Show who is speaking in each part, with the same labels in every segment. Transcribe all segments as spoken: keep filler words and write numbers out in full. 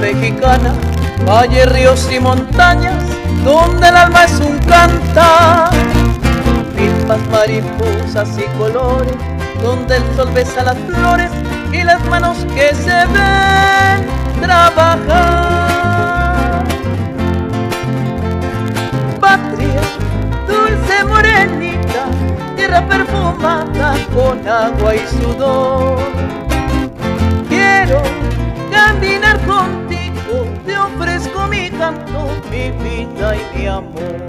Speaker 1: mexicana, valles, ríos y montañas, donde el alma es un cantar. Pipas, mariposas y colores, donde el sol besa las flores y las manos que se ven trabajar. Patria, dulce morenita, tierra perfumada con agua y sudor. Quiero caminar contigo, te ofrezco mi canto, mi vida y mi amor.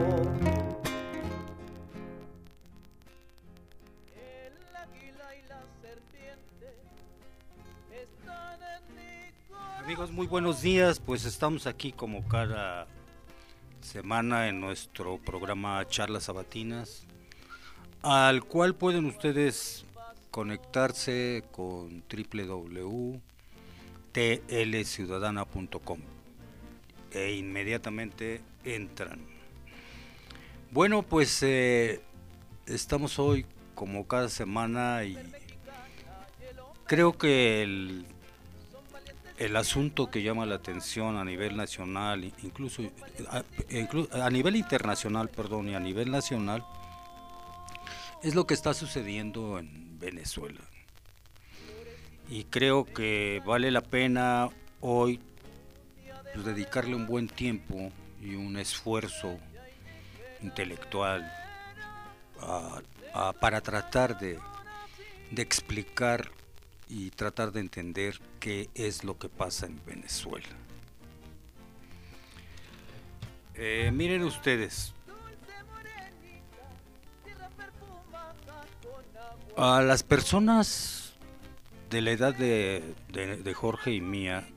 Speaker 2: Amigos, muy buenos días, pues estamos aquí como cada semana en nuestro programa Charlas Sabatinas, al cual pueden ustedes conectarse con doble u doble u doble u punto t l ciudadana punto com e inmediatamente entran. Bueno, pues eh, estamos hoy como cada semana y creo que el El asunto que llama la atención a nivel nacional, incluso a, a nivel internacional, perdón, y a nivel nacional, es lo que está sucediendo en Venezuela. Y creo que vale la pena hoy pues, dedicarle un buen tiempo y un esfuerzo intelectual a, a, para tratar de, de explicar y tratar de entender qué es lo que pasa en Venezuela. Eh, miren ustedes, a las personas de la edad de, de, de Jorge y mía,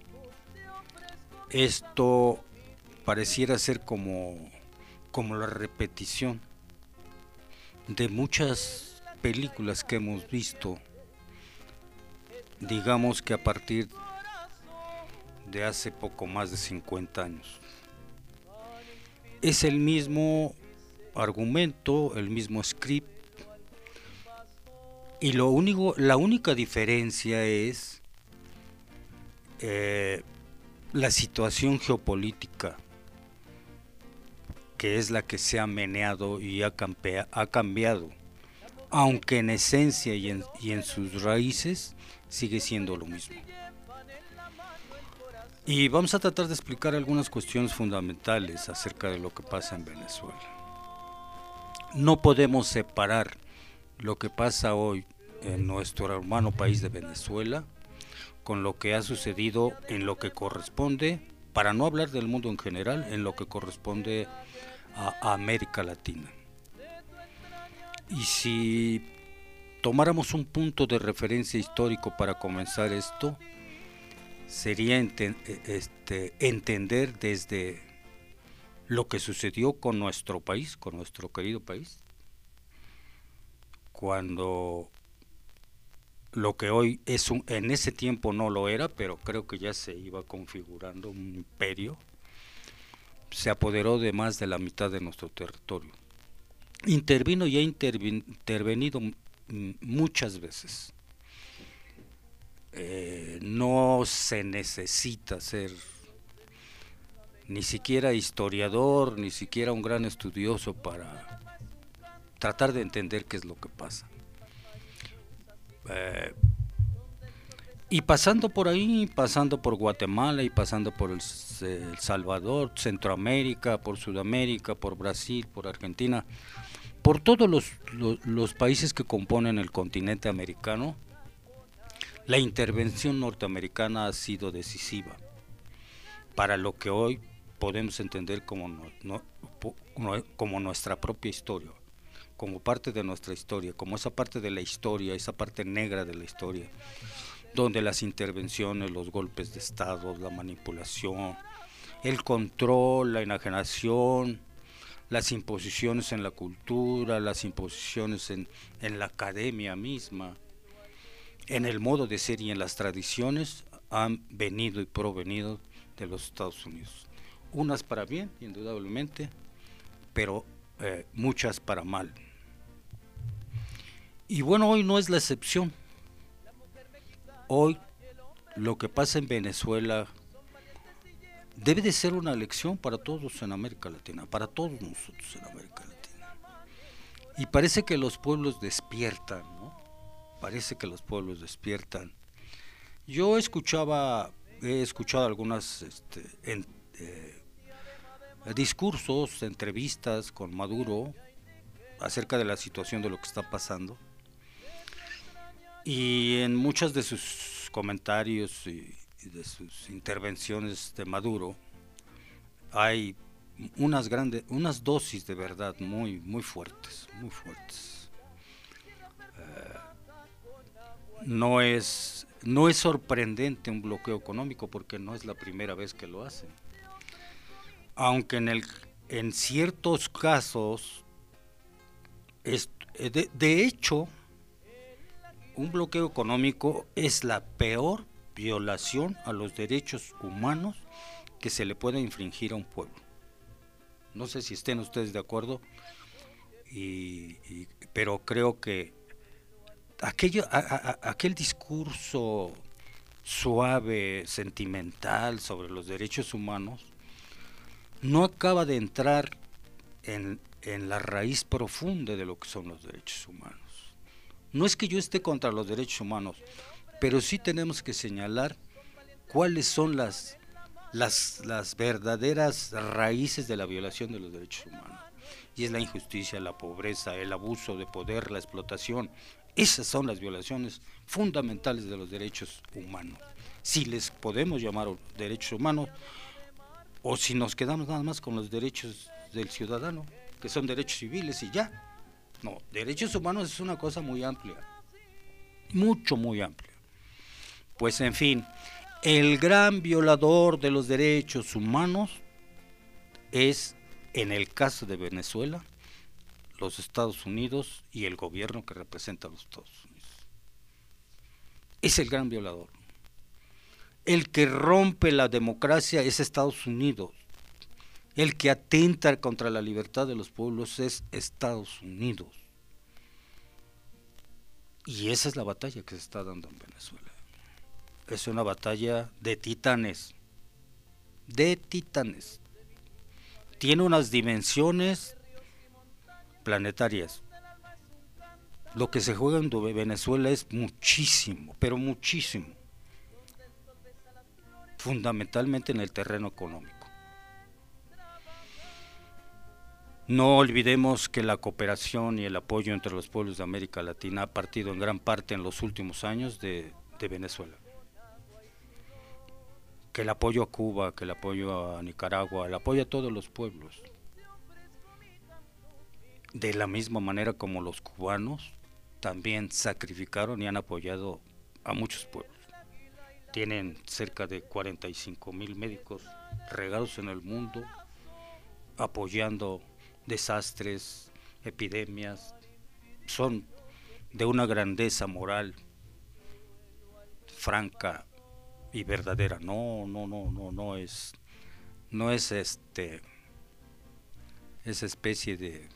Speaker 2: esto pareciera ser como, como la repetición de muchas películas que hemos visto. Digamos que a partir de hace poco más de cincuenta años. Es el mismo argumento, el mismo script, y lo único, la única diferencia es eh, la situación geopolítica, que es la que se ha meneado y ha, campea, ha cambiado, aunque en esencia y en, y en sus raíces sigue siendo lo mismo. Y vamos a tratar de explicar algunas cuestiones fundamentales acerca de lo que pasa en Venezuela. No podemos separar lo que pasa hoy en nuestro hermano país de Venezuela con lo que ha sucedido en lo que corresponde, para no hablar del mundo en general, en lo que corresponde a, a América Latina. Y si tomáramos un punto de referencia histórico para comenzar esto, sería enten, este, entender desde lo que sucedió con nuestro país, con nuestro querido país, cuando lo que hoy es un, en ese tiempo no lo era, pero creo que ya se iba configurando un imperio, se apoderó de más de la mitad de nuestro territorio. Intervino y ha intervenido muchas veces. Eh, no se necesita ser ni siquiera historiador, ni siquiera un gran estudioso para tratar de entender qué es lo que pasa. Eh, y pasando por ahí, pasando por Guatemala y pasando por el, El Salvador, Centroamérica, por Sudamérica, por Brasil, por Argentina, por todos los, los, los países que componen el continente americano, la intervención norteamericana ha sido decisiva para lo que hoy podemos entender como, no, no, como nuestra propia historia, como parte de nuestra historia, como esa parte de la historia, esa parte negra de la historia, donde las intervenciones, los golpes de Estado, la manipulación, el control, la enajenación, las imposiciones en la cultura, las imposiciones en, en la academia misma, en el modo de ser y en las tradiciones han venido y provenido de los Estados Unidos. Unas para bien, indudablemente, pero eh, muchas para mal. Y bueno, hoy no es la excepción. Hoy lo que pasa en Venezuela debe de ser una lección para todos en América Latina, para todos nosotros en América Latina. Y parece que los pueblos despiertan, ¿no? Parece que los pueblos despiertan. Yo escuchaba, he escuchado algunas este, en, eh, discursos, entrevistas con Maduro acerca de la situación de lo que está pasando. Y en muchos de sus comentarios y, y de sus intervenciones de Maduro hay unas grandes, unas dosis de verdad muy, muy fuertes, muy fuertes. Eh, no es, no es sorprendente un bloqueo económico porque no es la primera vez que lo hacen. Aunque en el, en ciertos casos, es, de, de hecho, un bloqueo económico es la peor violación a los derechos humanos que se le puede infringir a un pueblo. No sé si estén ustedes de acuerdo, y, y, pero creo que aquello, a, a, aquel discurso suave, sentimental sobre los derechos humanos no acaba de entrar en, en la raíz profunda de lo que son los derechos humanos. No es que yo esté contra los derechos humanos, pero sí tenemos que señalar cuáles son las, las, las verdaderas raíces de la violación de los derechos humanos. Y es la injusticia, la pobreza, el abuso de poder, la explotación. Esas son las violaciones fundamentales de los derechos humanos. Si les podemos llamar derechos humanos, o si nos quedamos nada más con los derechos del ciudadano, que son derechos civiles y ya. No, derechos humanos es una cosa muy amplia, mucho, muy amplia. Pues en fin, el gran violador de los derechos humanos es, en el caso de Venezuela, los Estados Unidos y el gobierno que representa a los Estados Unidos. Es el gran violador. El que rompe la democracia es Estados Unidos. El que atenta contra la libertad de los pueblos es Estados Unidos. Y esa es la batalla que se está dando en Venezuela. Es una batalla de titanes. De titanes. Tiene unas dimensiones planetarias. Lo que se juega en Venezuela es muchísimo, pero muchísimo. Fundamentalmente en el terreno económico. No olvidemos que la cooperación y el apoyo entre los pueblos de América Latina ha partido en gran parte en los últimos años de, de Venezuela. Que el apoyo a Cuba, que el apoyo a Nicaragua, el apoyo a todos los pueblos. De la misma manera como los cubanos también sacrificaron y han apoyado a muchos pueblos. Tienen cerca de cuarenta y cinco mil médicos regados en el mundo, apoyando desastres, epidemias. Son de una grandeza moral franca y verdadera. No, no, no, no, no es, no es este, esa especie de,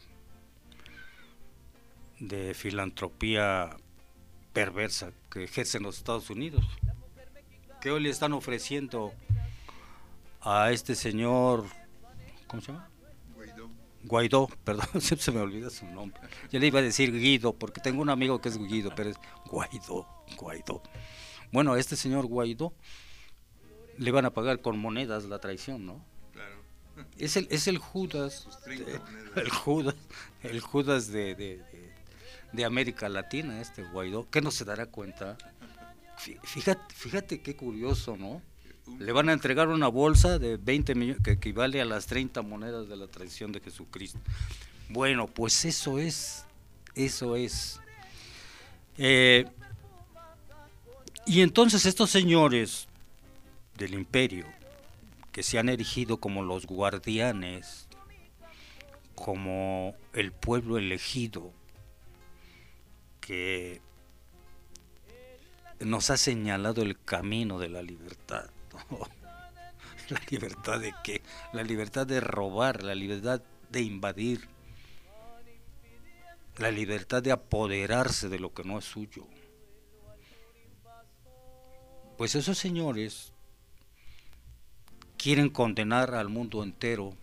Speaker 2: de filantropía perversa que ejercen los Estados Unidos, que hoy le están ofreciendo a este señor, ¿cómo se llama? Guaidó. Guaidó, perdón, siempre se me olvida su nombre. Yo le iba a decir Guido, porque tengo un amigo que es Guido, pero es Guaidó, Guaidó. Bueno, a este señor Guaidó le van a pagar con monedas la traición, ¿no? Claro. Es el, es el Judas, de, el Judas, el Judas de, de, de, de América Latina, este Guaidó, que no se dará cuenta. Fíjate, fíjate qué curioso, ¿no? Le van a entregar una bolsa de veinte millones, que equivale a las treinta monedas de la traición de Jesucristo. Bueno, pues eso es, eso es. Eh, y entonces estos señores del imperio, que se han erigido como los guardianes, como el pueblo elegido, que nos ha señalado el camino de la libertad. ¿La libertad de qué? La libertad de robar, la libertad de invadir, la libertad de apoderarse de lo que no es suyo. Pues esos señores quieren condenar al mundo entero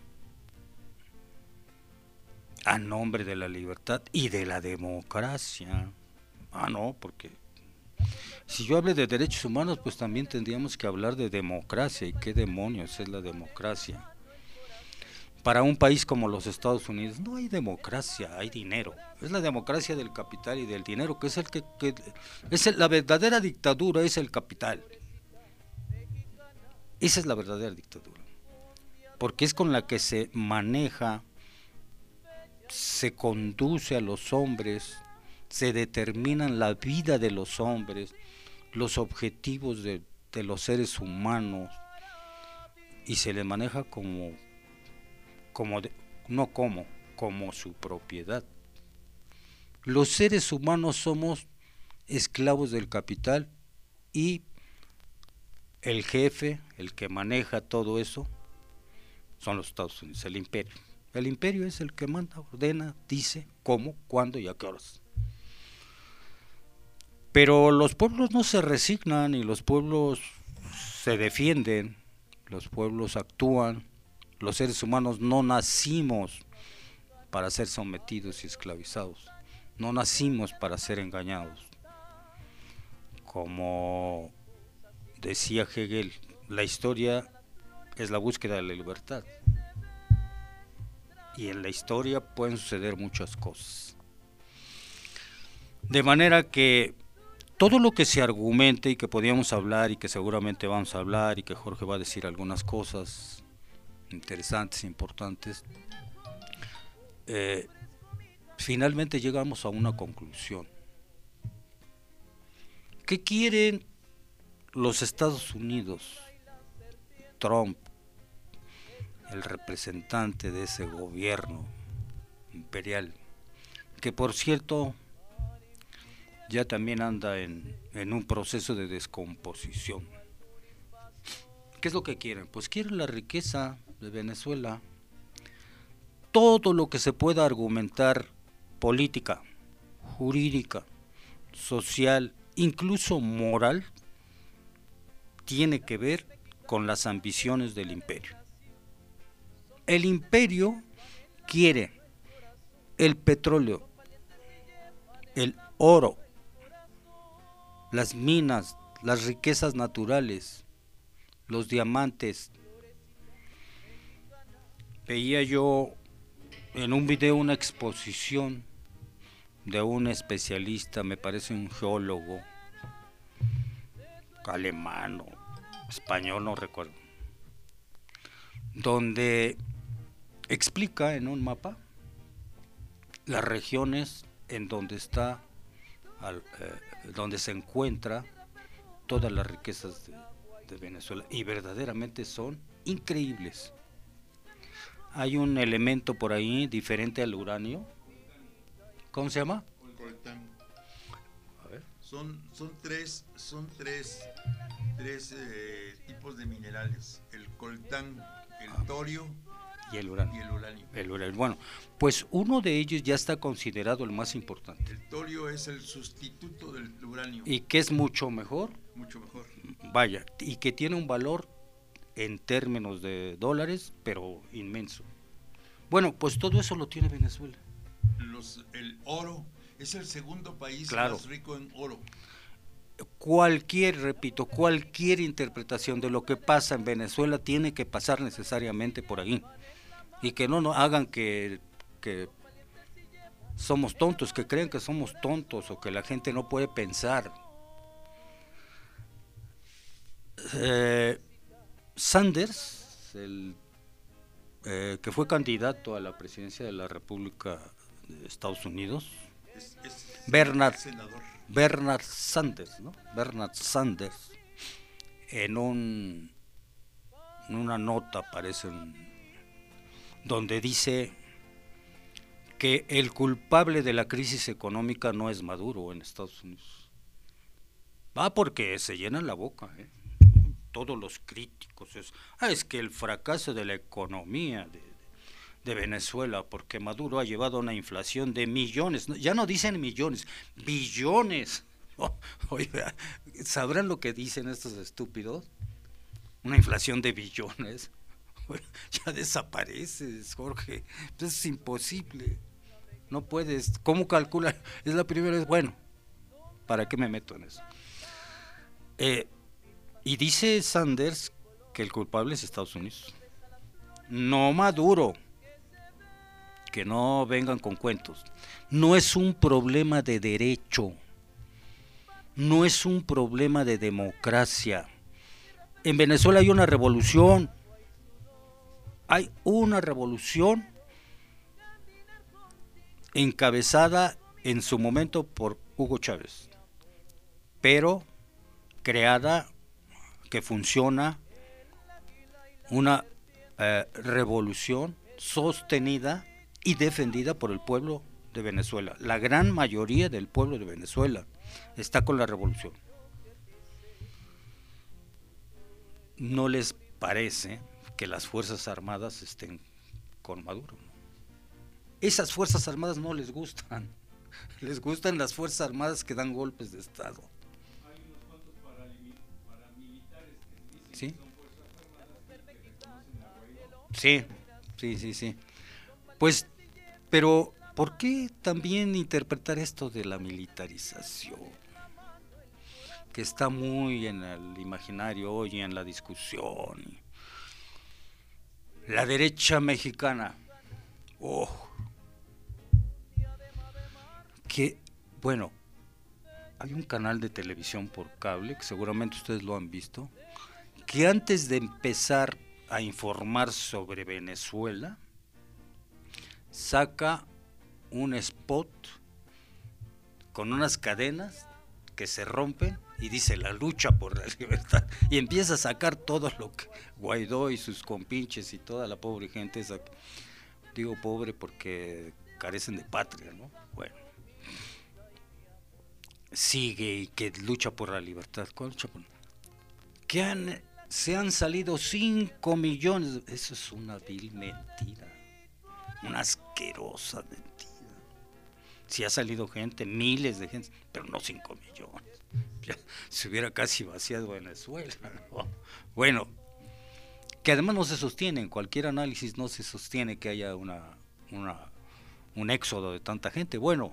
Speaker 2: a nombre de la libertad y de la democracia. Ah, no, porque si yo hablo de derechos humanos, pues también tendríamos que hablar de democracia. ¿Y qué demonios es la democracia? Para un país como los Estados Unidos no hay democracia, hay dinero. Es la democracia del capital y del dinero, que es el que, que es el, la verdadera dictadura es el capital. Esa es la verdadera dictadura, porque es con la que se maneja, se conduce a los hombres, se determinan la vida de los hombres, los objetivos de, de los seres humanos, y se les maneja como, como de, no como, como su propiedad. Los seres humanos somos esclavos del capital y el jefe, el que maneja todo eso, son los Estados Unidos, el imperio. El imperio es el que manda, ordena, dice cómo, cuándo y a qué horas. Pero los pueblos no se resignan y los pueblos se defienden, los pueblos actúan. Los seres humanos no nacimos para ser sometidos y esclavizados, no nacimos para ser engañados. Como decía Hegel, la historia es la búsqueda de la libertad. Y en la historia pueden suceder muchas cosas. De manera que todo lo que se argumente y que podíamos hablar y que seguramente vamos a hablar y que Jorge va a decir algunas cosas interesantes, importantes, eh, finalmente llegamos a una conclusión. ¿Qué quieren los Estados Unidos? Trump, el representante de ese gobierno imperial, que por cierto ya también anda en, en un proceso de descomposición. ¿Qué es lo que quieren? Pues quieren la riqueza de Venezuela, todo lo que se pueda argumentar, política, jurídica, social, incluso moral, tiene que ver con las ambiciones del imperio. El imperio quiere el petróleo, el oro, las minas, las riquezas naturales, los diamantes. Veía yo en un video una exposición de un especialista, me parece un geólogo alemán o español, no recuerdo, donde explica en un mapa las regiones en donde está, al, eh, donde se encuentra todas las riquezas de, de Venezuela, y verdaderamente son increíbles. Hay un elemento por ahí diferente al uranio. ¿Cómo se llama?
Speaker 3: El coltán.
Speaker 2: A ver.
Speaker 3: Son, son tres, son tres, tres eh, tipos de minerales: el coltán, el
Speaker 2: Ah.
Speaker 3: torio
Speaker 2: Y el uranio.
Speaker 3: y el uranio.
Speaker 2: El uranio. Bueno, pues uno de ellos ya está considerado el más importante.
Speaker 3: El torio es el sustituto del uranio.
Speaker 2: Y que es mucho mejor,
Speaker 3: Mucho mejor.
Speaker 2: vaya, y que tiene un valor en términos de dólares, pero inmenso. Bueno, pues todo eso lo tiene Venezuela.
Speaker 3: Los, el oro es el segundo país
Speaker 2: Claro.
Speaker 3: más rico en oro.
Speaker 2: Cualquier, repito, cualquier interpretación de lo que pasa en Venezuela tiene que pasar necesariamente por ahí. Y que no nos hagan que, que somos tontos, que creen que somos tontos o que la gente no puede pensar. Eh, Sanders, el, eh, que fue candidato a la presidencia de la República de Estados Unidos,
Speaker 3: Es, es
Speaker 2: Bernard.
Speaker 3: senador.
Speaker 2: Bernard Sanders, ¿no? Bernard Sanders, en un en una nota aparece un, donde dice que el culpable de la crisis económica no es Maduro en Estados Unidos. Va porque se llenan la boca, ¿eh? Todos los críticos es, ah, es que el fracaso de la economía de, de Venezuela, porque Maduro ha llevado a una inflación de millones, ya no dicen millones, billones. Oh, oiga, ¿sabrán lo que dicen estos estúpidos? una inflación de billones, ya desapareces, Jorge. Entonces es imposible. No puedes. ¿Cómo calcular? Es la primera vez. Bueno, ¿para qué me meto en eso? Eh, y dice Sanders que el culpable es Estados Unidos. No Maduro. Que no vengan con cuentos. No es un problema de derecho. No es un problema de democracia. En Venezuela hay una revolución. Hay una revolución encabezada en su momento por Hugo Chávez, pero creada, que funciona, una eh, revolución sostenida y defendida por el pueblo de Venezuela. La gran mayoría del pueblo de Venezuela está con la revolución. ¿No les parece que las Fuerzas Armadas estén con Maduro? Esas Fuerzas Armadas no les gustan. Les gustan las Fuerzas Armadas que dan golpes de Estado.
Speaker 4: Hay unos cuantos paramilitares que dicen
Speaker 2: ¿Sí?
Speaker 4: que son Fuerzas Armadas y que reconocen a Guaidó.
Speaker 2: Sí, sí, sí, sí. Pues, pero, ¿por qué también interpretar esto de la militarización? Que está muy en el imaginario hoy, en la discusión. La derecha mexicana. Oh. Que, bueno, hay un canal de televisión por cable, que seguramente ustedes lo han visto, que antes de empezar a informar sobre Venezuela, saca un spot con unas cadenas que se rompen y dice la lucha por la libertad, y empieza a sacar todo lo que Guaidó y sus compinches y toda la pobre gente esa, digo pobre porque carecen de patria, ¿no? Bueno, sigue y que lucha por la libertad. ¿Cuál lucha por? Que han, se han salido cinco millones, eso es una vil mentira, una asquerosa mentira. Si ha salido gente, miles de gente, pero no cinco millones. Ya se hubiera casi vaciado Venezuela, ¿no? Bueno, que además no se sostiene, en cualquier análisis no se sostiene que haya una, una un éxodo de tanta gente. Bueno,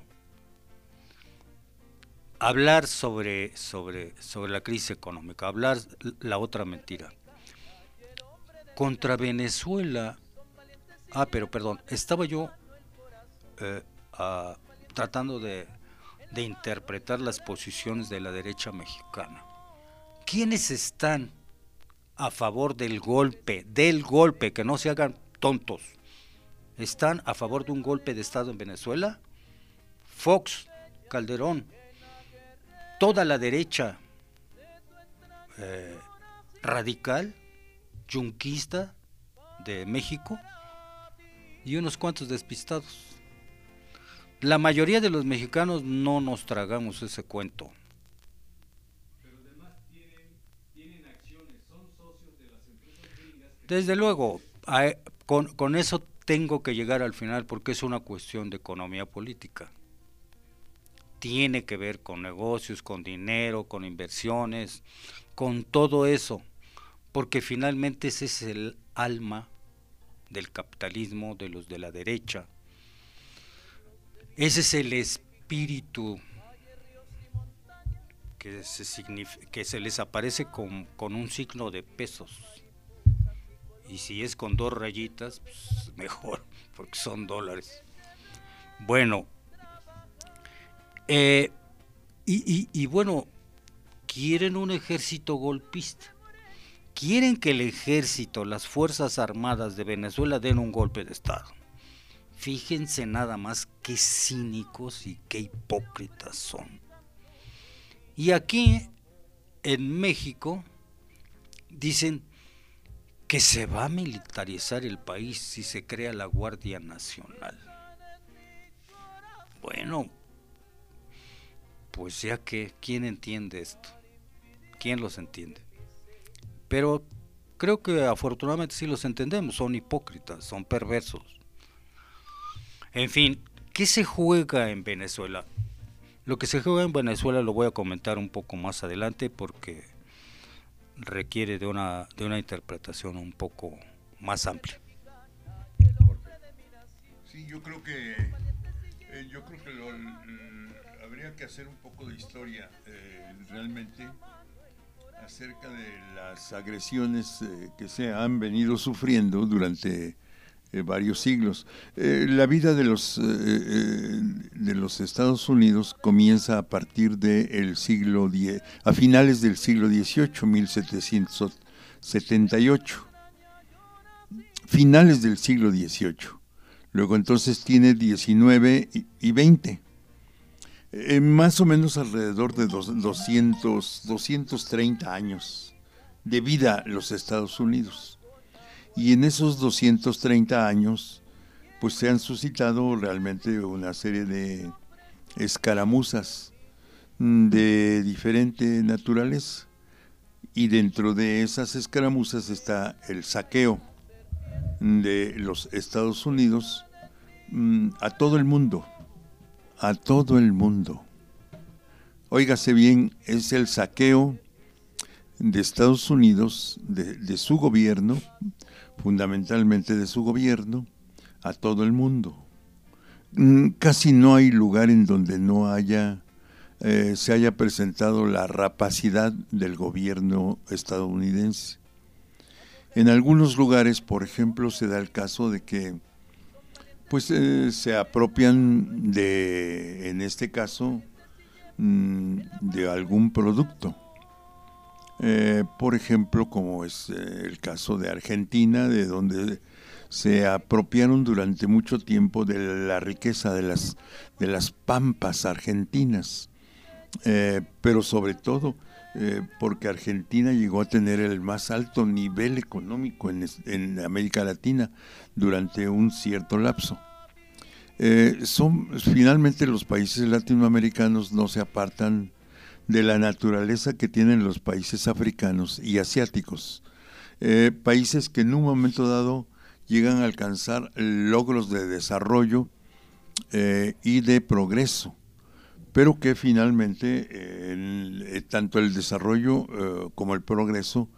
Speaker 2: hablar sobre, sobre, sobre la crisis económica, hablar la otra mentira. Contra Venezuela, ah, pero perdón, estaba yo eh, a, tratando de, de interpretar las posiciones de la derecha mexicana. ¿Quiénes están a favor del golpe, del golpe, que no se hagan tontos? ¿Están a favor de un golpe de Estado en Venezuela? Fox, Calderón, toda la derecha eh, radical, yunquista de México y unos cuantos despistados. La mayoría de los mexicanos no nos tragamos ese cuento.
Speaker 4: Pero además tienen, tienen acciones, son socios de las empresas gringas. Que
Speaker 2: Desde luego, a, con, con eso tengo que llegar al final porque es una cuestión de economía política. Tiene que ver con negocios, con dinero, con inversiones, con todo eso, porque finalmente ese es el alma del capitalismo, de los de la derecha. Ese es el espíritu que se, signif- que se les aparece con, con un signo de pesos. Y si es con dos rayitas, pues mejor, porque son dólares. Bueno, eh, y, y, y bueno, quieren un ejército golpista. Quieren que el ejército, las Fuerzas Armadas de Venezuela den un golpe de Estado. Fíjense nada más qué cínicos y qué hipócritas son. Y aquí, en México, dicen que se va a militarizar el país si se crea la Guardia Nacional. Bueno, pues ya que, ¿quién entiende esto? ¿Quién los entiende? Pero creo que afortunadamente sí los entendemos, son hipócritas, son perversos. En fin, ¿qué se juega en Venezuela? Lo que se juega en Venezuela lo voy a comentar un poco más adelante porque requiere de una, de una interpretación un poco más amplia.
Speaker 3: Sí, yo creo que eh, yo creo que lo, l- habría que hacer un poco de historia eh, realmente acerca de las agresiones eh, que se han venido sufriendo durante eh, varios siglos. Eh, la vida de los eh, eh, de los Estados Unidos comienza a partir del siglo diez, a finales del siglo dieciocho, mil setecientos setenta y ocho. Finales del siglo dieciocho. Luego entonces tiene diecinueve y, y veinte. Eh, más o menos alrededor de dos, doscientos, doscientos treinta años de vida los Estados Unidos. Y en esos doscientos treinta años, pues se han suscitado realmente una serie de escaramuzas mm, de diferente naturaleza. Y dentro de esas escaramuzas está el saqueo de los Estados Unidos mm, a todo el mundo, a todo el mundo. Óigase bien, es el saqueo de Estados Unidos, de, de su gobierno, fundamentalmente de su gobierno, a todo el mundo. Mm, Casi no hay lugar en donde no haya, eh, se haya presentado la rapacidad del gobierno estadounidense. En algunos lugares, por ejemplo, se da el caso de que pues eh, se apropian de, en este caso, mm, de algún producto. Eh, por ejemplo, como es eh, el caso de Argentina, de donde se apropiaron durante mucho tiempo de la riqueza de las, de las pampas argentinas, eh, pero sobre todo eh, porque Argentina llegó a tener el más alto nivel económico en, en América Latina durante un cierto lapso. Eh, son finalmente los países latinoamericanos no se apartan de la naturaleza que tienen los países africanos y asiáticos, eh, países que en un momento dado llegan a alcanzar logros de desarrollo eh, y de progreso, pero que finalmente eh, el, eh, tanto el desarrollo eh, como el progreso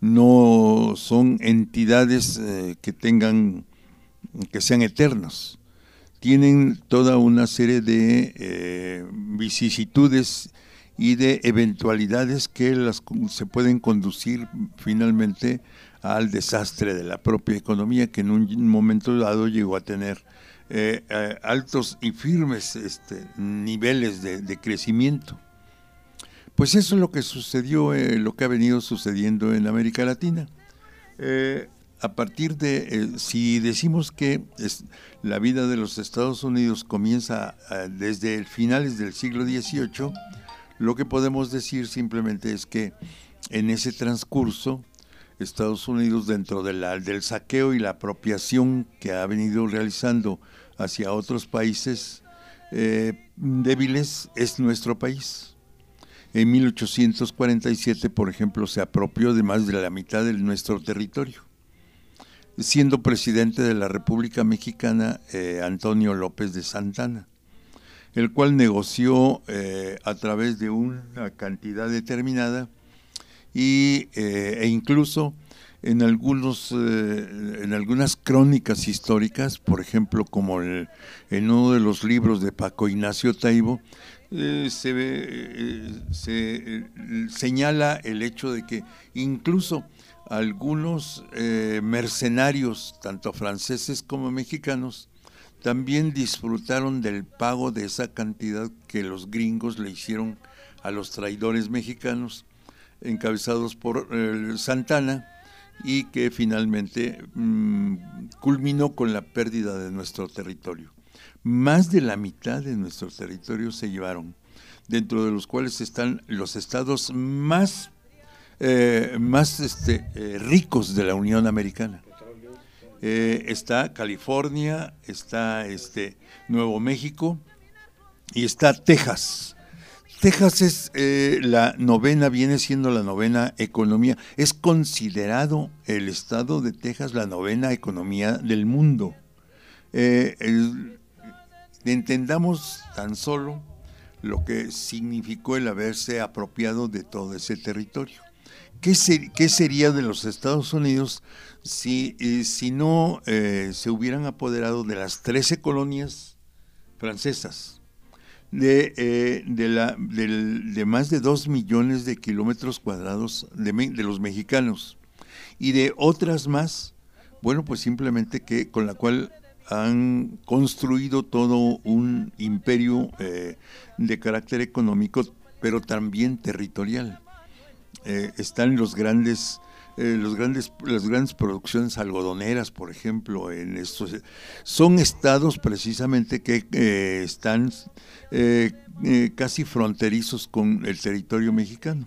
Speaker 3: no son entidades eh, que tengan, que sean eternos. Tienen toda una serie de eh, vicisitudes y de eventualidades que las, se pueden conducir finalmente al desastre de la propia economía, que en un momento dado llegó a tener eh, eh, altos y firmes este, niveles de, de crecimiento. Pues eso es lo que sucedió, eh, lo que ha venido sucediendo en América Latina. Eh, a partir de, eh, si decimos que es, la vida de los Estados Unidos comienza eh, desde el finales del siglo dieciocho, lo que podemos decir simplemente es que en ese transcurso Estados Unidos, dentro de la, del saqueo y la apropiación que ha venido realizando hacia otros países eh, débiles, es nuestro país. En mil ochocientos cuarenta y siete, por ejemplo, se apropió de más de la mitad de nuestro territorio, siendo presidente de la República Mexicana eh, Antonio López de Santana, el cual negoció eh, a través de una cantidad determinada y, eh, e incluso en algunos eh, en algunas crónicas históricas, por ejemplo, como el, en uno de los libros de Paco Ignacio Taibo, eh, se, ve, eh, se eh, señala el hecho de que incluso algunos eh, mercenarios, tanto franceses como mexicanos, también disfrutaron del pago de esa cantidad que los gringos le hicieron a los traidores mexicanos, encabezados por eh, Santana, y que finalmente mmm, culminó con la pérdida de nuestro territorio. Más de la mitad de nuestro territorio se llevaron, dentro de los cuales están los estados más, eh, más este, eh, ricos de la Unión Americana. Eh, está California, está este, Nuevo México y está Texas. Texas es eh, la novena, viene siendo la novena economía. Es considerado el estado de Texas la novena economía del mundo. Eh, el, entendamos tan solo lo que significó el haberse apropiado de todo ese territorio, ¿qué, ser, qué sería de los Estados Unidos si, eh, si no eh, se hubieran apoderado de las trece colonias francesas, de, eh, de, la, de, de más de dos millones de kilómetros cuadrados de, de los mexicanos y de otras más? Bueno, pues simplemente que con la cual han construido todo un imperio eh, de carácter económico, pero también territorial. Eh, están los grandes, eh, los grandes, las grandes producciones algodoneras, por ejemplo, en estos son estados precisamente que eh, están eh, eh, casi fronterizos con el territorio mexicano.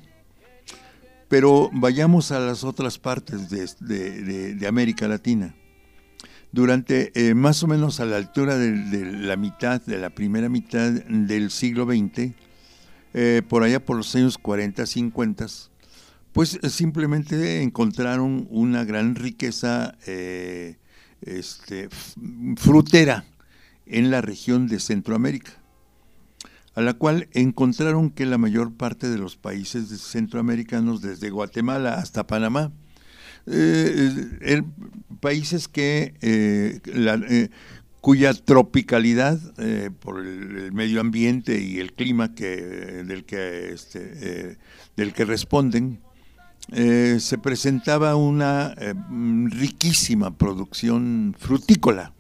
Speaker 3: Pero vayamos a las otras partes de, de, de, de América Latina. Durante eh, más o menos a la altura de, de la mitad, de la primera mitad del siglo veinte, eh, por allá por los años cuarenta, cincuenta, pues eh, simplemente encontraron una gran riqueza eh, este, frutera en la región de Centroamérica, a la cual encontraron que la mayor parte de los países centroamericanos, desde Guatemala hasta Panamá, eh, eh, países que eh, la, eh, cuya tropicalidad eh, por el, el medio ambiente y el clima que del que este, eh, del que responden, eh, se presentaba una eh, riquísima producción frutícola,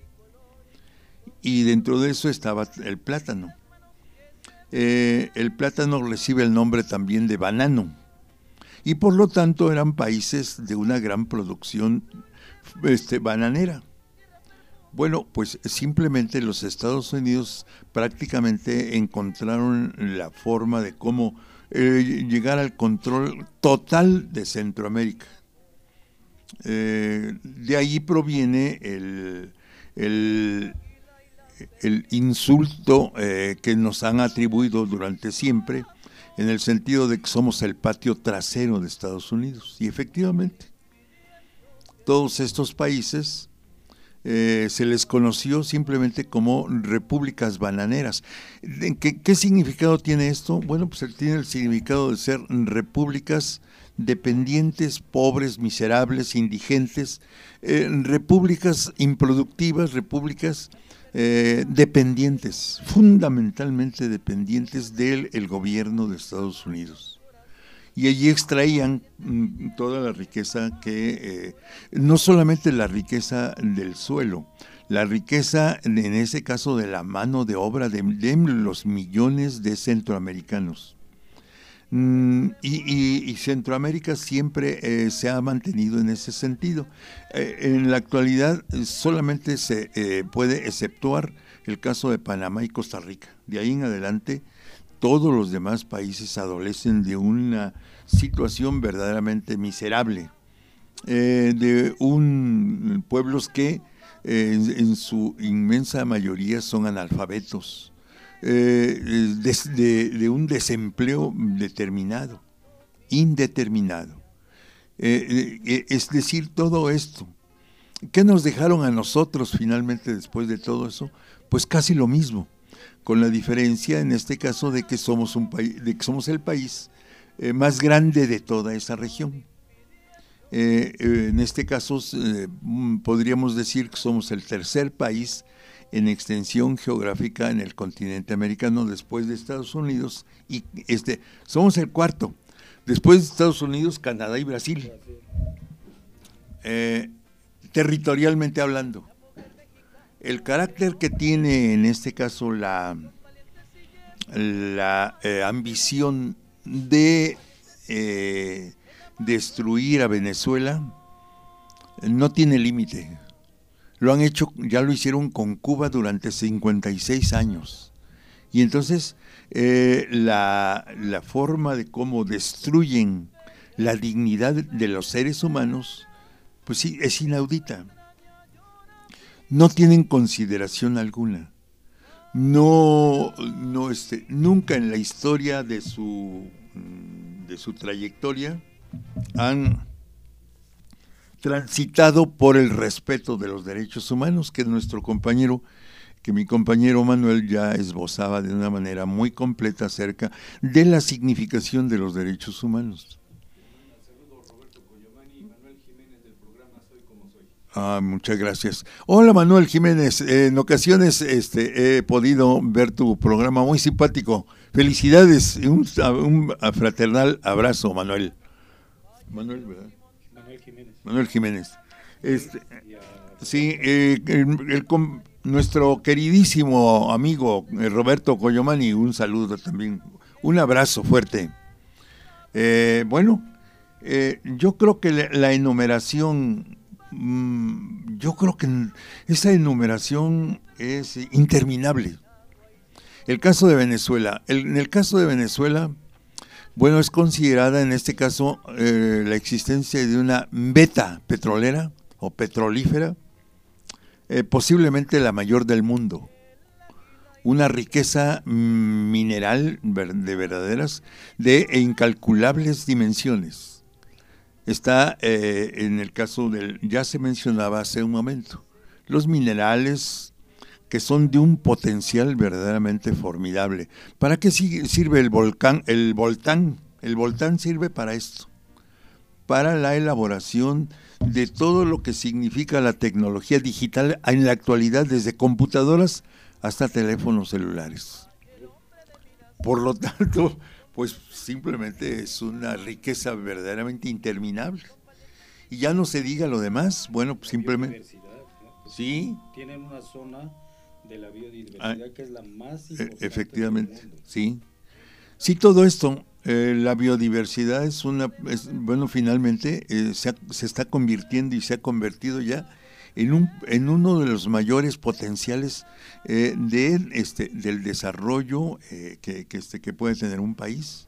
Speaker 3: y dentro de eso estaba el plátano. Eh, el plátano recibe el nombre también de banano, y por lo tanto eran países de una gran producción este, bananera. Bueno, pues simplemente los Estados Unidos prácticamente encontraron la forma de cómo eh, llegar al control total de Centroamérica. Eh, de ahí proviene el, el, el insulto eh, que nos han atribuido durante siempre, en el sentido de que somos el patio trasero de Estados Unidos. Y efectivamente, todos estos países eh, se les conoció simplemente como repúblicas bananeras. ¿Qué, ¿Qué significado tiene esto? Bueno, pues tiene el significado de ser repúblicas dependientes, pobres, miserables, indigentes, eh, repúblicas improductivas, repúblicas Eh, dependientes, fundamentalmente dependientes del el gobierno de Estados Unidos. Y allí extraían mm, toda la riqueza que, eh, no solamente la riqueza del suelo, la riqueza en ese caso de la mano de obra de, de los millones de centroamericanos. Mm, y, y, y Centroamérica siempre eh, se ha mantenido en ese sentido. Eh, en la actualidad eh, solamente se eh, puede exceptuar el caso de Panamá y Costa Rica. De ahí en adelante, todos los demás países adolecen de una situación verdaderamente miserable, eh, de un pueblos que eh, en, en su inmensa mayoría son analfabetos. Eh, de, de, de un desempleo determinado, indeterminado. Eh, eh, es decir, todo esto, ¿qué nos dejaron a nosotros finalmente después de todo eso? Pues casi lo mismo, con la diferencia en este caso de que somos, un país, de que somos el país eh, más grande de toda esa región. Eh, eh, en este caso eh, podríamos decir que somos el tercer país en extensión geográfica en el continente americano después de Estados Unidos, y este somos el cuarto, después de Estados Unidos, Canadá y Brasil, eh, territorialmente hablando. El carácter que tiene en este caso la, la eh, ambición de eh, destruir a Venezuela no tiene límite. Lo han hecho, ya lo hicieron con Cuba durante cincuenta y seis años. Y entonces eh, la, la forma de cómo destruyen la dignidad de los seres humanos, pues sí, es inaudita. No tienen consideración alguna. No, no este, nunca en la historia de su, de su trayectoria han transitado por el respeto de los derechos humanos, que nuestro compañero, que mi compañero Manuel ya esbozaba de una manera muy completa acerca de la significación de los derechos humanos. Ah, muchas gracias. Hola Manuel Jiménez, eh, en ocasiones este, he podido ver tu programa muy simpático. Felicidades y un, un fraternal abrazo, Manuel. Manuel, ¿verdad?
Speaker 2: Manuel Jiménez.
Speaker 3: Manuel Jiménez. Este, sí, eh, el, el, el, nuestro queridísimo amigo eh, Roberto Coyomani, un saludo también, un abrazo fuerte. Eh, bueno, eh, yo creo que la, la enumeración, mmm, yo creo que esa enumeración es interminable. El caso de Venezuela, el, en el caso de Venezuela, bueno, es considerada en este caso eh, la existencia de una beta petrolera o petrolífera, eh, posiblemente la mayor del mundo. Una riqueza mineral de verdaderas, de incalculables dimensiones. Está eh, en el caso del, ya se mencionaba hace un momento, los minerales que son de un potencial verdaderamente formidable. ¿Para qué sirve el volcán? El voltán, el voltán sirve para esto, para la elaboración de todo lo que significa la tecnología digital en la actualidad, desde computadoras hasta teléfonos celulares. Por lo tanto, pues simplemente es una riqueza verdaderamente interminable. Y ya no se diga lo demás, bueno, pues simplemente... Sí.
Speaker 2: Tienen una zona de la biodiversidad ah, que es la más importante.
Speaker 3: Efectivamente, del mundo. Sí. Sí, todo esto, eh, la biodiversidad es una, es, bueno, finalmente eh, se, ha, se está convirtiendo y se ha convertido ya en un en uno de los mayores potenciales eh, de este del desarrollo eh, que, que este que puede tener un país,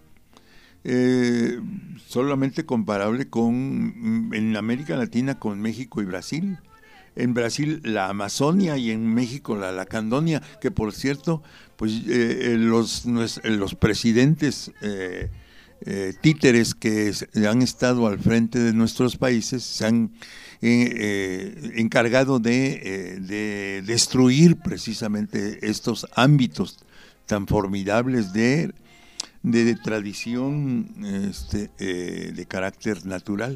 Speaker 3: eh, solamente comparable con en América Latina con México y Brasil. En Brasil la Amazonia y en México la Lacandonia, que por cierto, pues eh, los los presidentes eh, eh, títeres que han estado al frente de nuestros países se han eh, eh, encargado de, eh, de destruir precisamente estos ámbitos tan formidables de, de, de tradición este, eh, de carácter natural.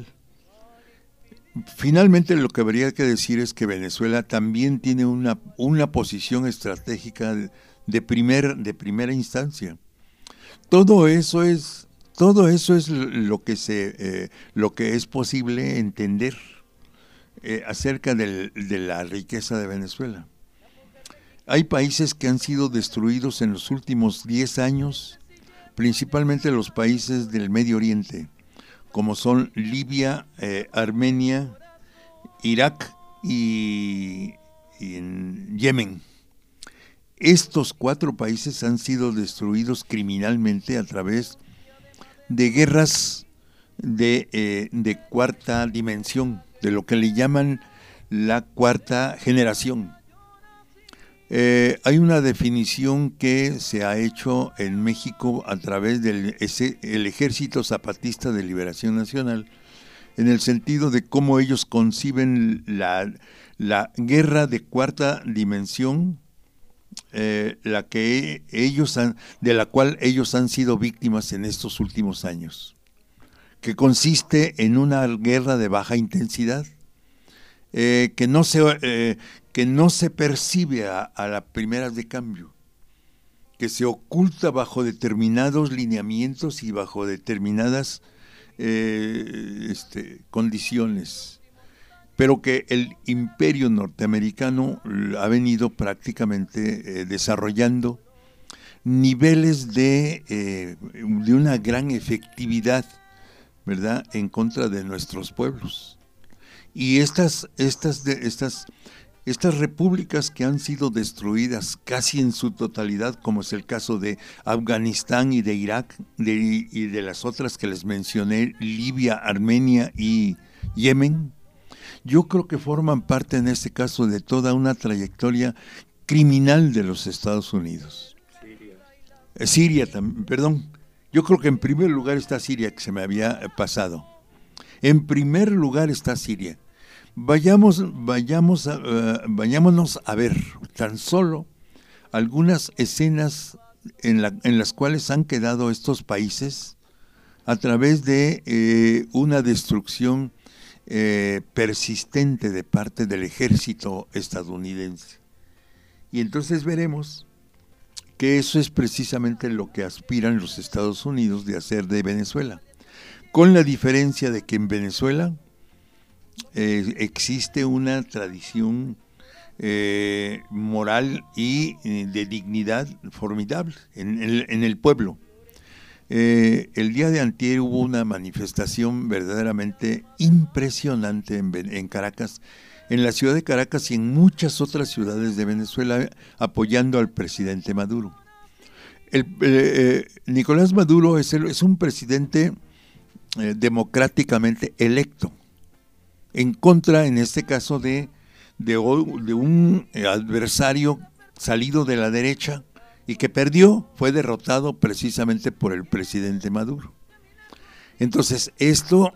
Speaker 3: Finalmente, lo que habría que decir es que Venezuela también tiene una, una posición estratégica de, de, primer, de primera instancia. Todo eso es, todo eso es lo que se, eh, lo que es posible entender eh, acerca del, de la riqueza de Venezuela. Hay países que han sido destruidos en los últimos diez años, principalmente los países del Medio Oriente, como son Libia, eh, Armenia, Irak y, y en Yemen. Estos cuatro países han sido destruidos criminalmente a través de guerras de, eh, de cuarta dimensión, de lo que le llaman la cuarta generación. Eh, hay una definición que se ha hecho en México a través del ese, el Ejército Zapatista de Liberación Nacional, en el sentido de cómo ellos conciben la, la guerra de cuarta dimensión, eh, la que ellos han, de la cual ellos han sido víctimas en estos últimos años, que consiste en una guerra de baja intensidad, eh, que no se eh, que no se percibe a, a las primeras de cambio, que se oculta bajo determinados lineamientos y bajo determinadas eh, este, condiciones, pero que el imperio norteamericano ha venido prácticamente eh, desarrollando niveles de, eh, de una gran efectividad, ¿verdad?, en contra de nuestros pueblos. Y estas, estas, de, estas Estas repúblicas que han sido destruidas casi en su totalidad, como es el caso de Afganistán y de Irak, de, y de las otras que les mencioné, Libia, Armenia y Yemen, yo creo que forman parte en este caso de toda una trayectoria criminal de los Estados Unidos. Siria. Eh, Siria también, perdón. Yo creo que en primer lugar está Siria, que se me había pasado. En primer lugar está Siria. Vayamos, vayamos, a, uh, vayámonos a ver tan solo algunas escenas en, la, en las cuales han quedado estos países a través de eh, una destrucción eh, persistente de parte del ejército estadounidense. Y entonces veremos que eso es precisamente lo que aspiran los Estados Unidos de hacer de Venezuela, con la diferencia de que en Venezuela eh, existe una tradición eh, moral y eh, de dignidad formidable en el, en el pueblo. Eh, el día de antier hubo una manifestación verdaderamente impresionante en, en Caracas, en la ciudad de Caracas y en muchas otras ciudades de Venezuela, apoyando al presidente Maduro. El, eh, Nicolás Maduro es, el, es un presidente eh, democráticamente electo, en contra, en este caso, de, de, de un adversario salido de la derecha y que perdió, fue derrotado precisamente por el presidente Maduro. Entonces, esto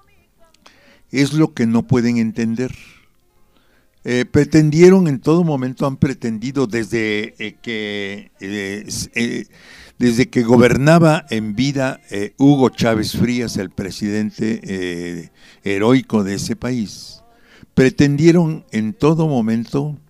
Speaker 3: es lo que no pueden entender. Eh, pretendieron en todo momento, han pretendido desde eh, que eh, eh, desde que gobernaba en vida eh, Hugo Chávez Frías, el presidente eh, heroico de ese país, pretendieron en todo momento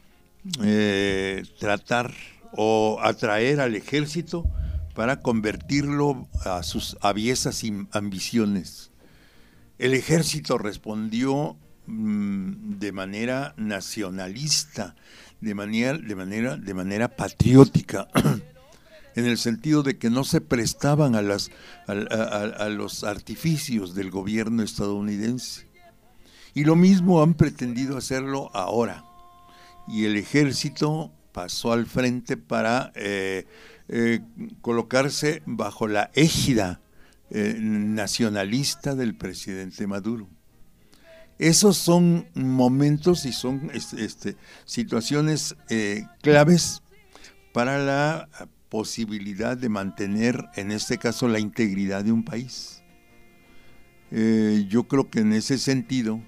Speaker 3: eh, tratar o atraer al ejército para convertirlo a sus aviesas ambiciones. El ejército respondió de manera nacionalista, de manera, de manera, de manera patriótica, en el sentido de que no se prestaban a, las, a, a, a los artificios del gobierno estadounidense. Y lo mismo han pretendido hacerlo ahora. Y el ejército pasó al frente para eh, eh, colocarse bajo la égida eh, nacionalista del presidente Maduro. Esos son momentos y son este, situaciones eh, claves para la posibilidad de mantener, en este caso, la integridad de un país. Eh, yo creo que en ese sentido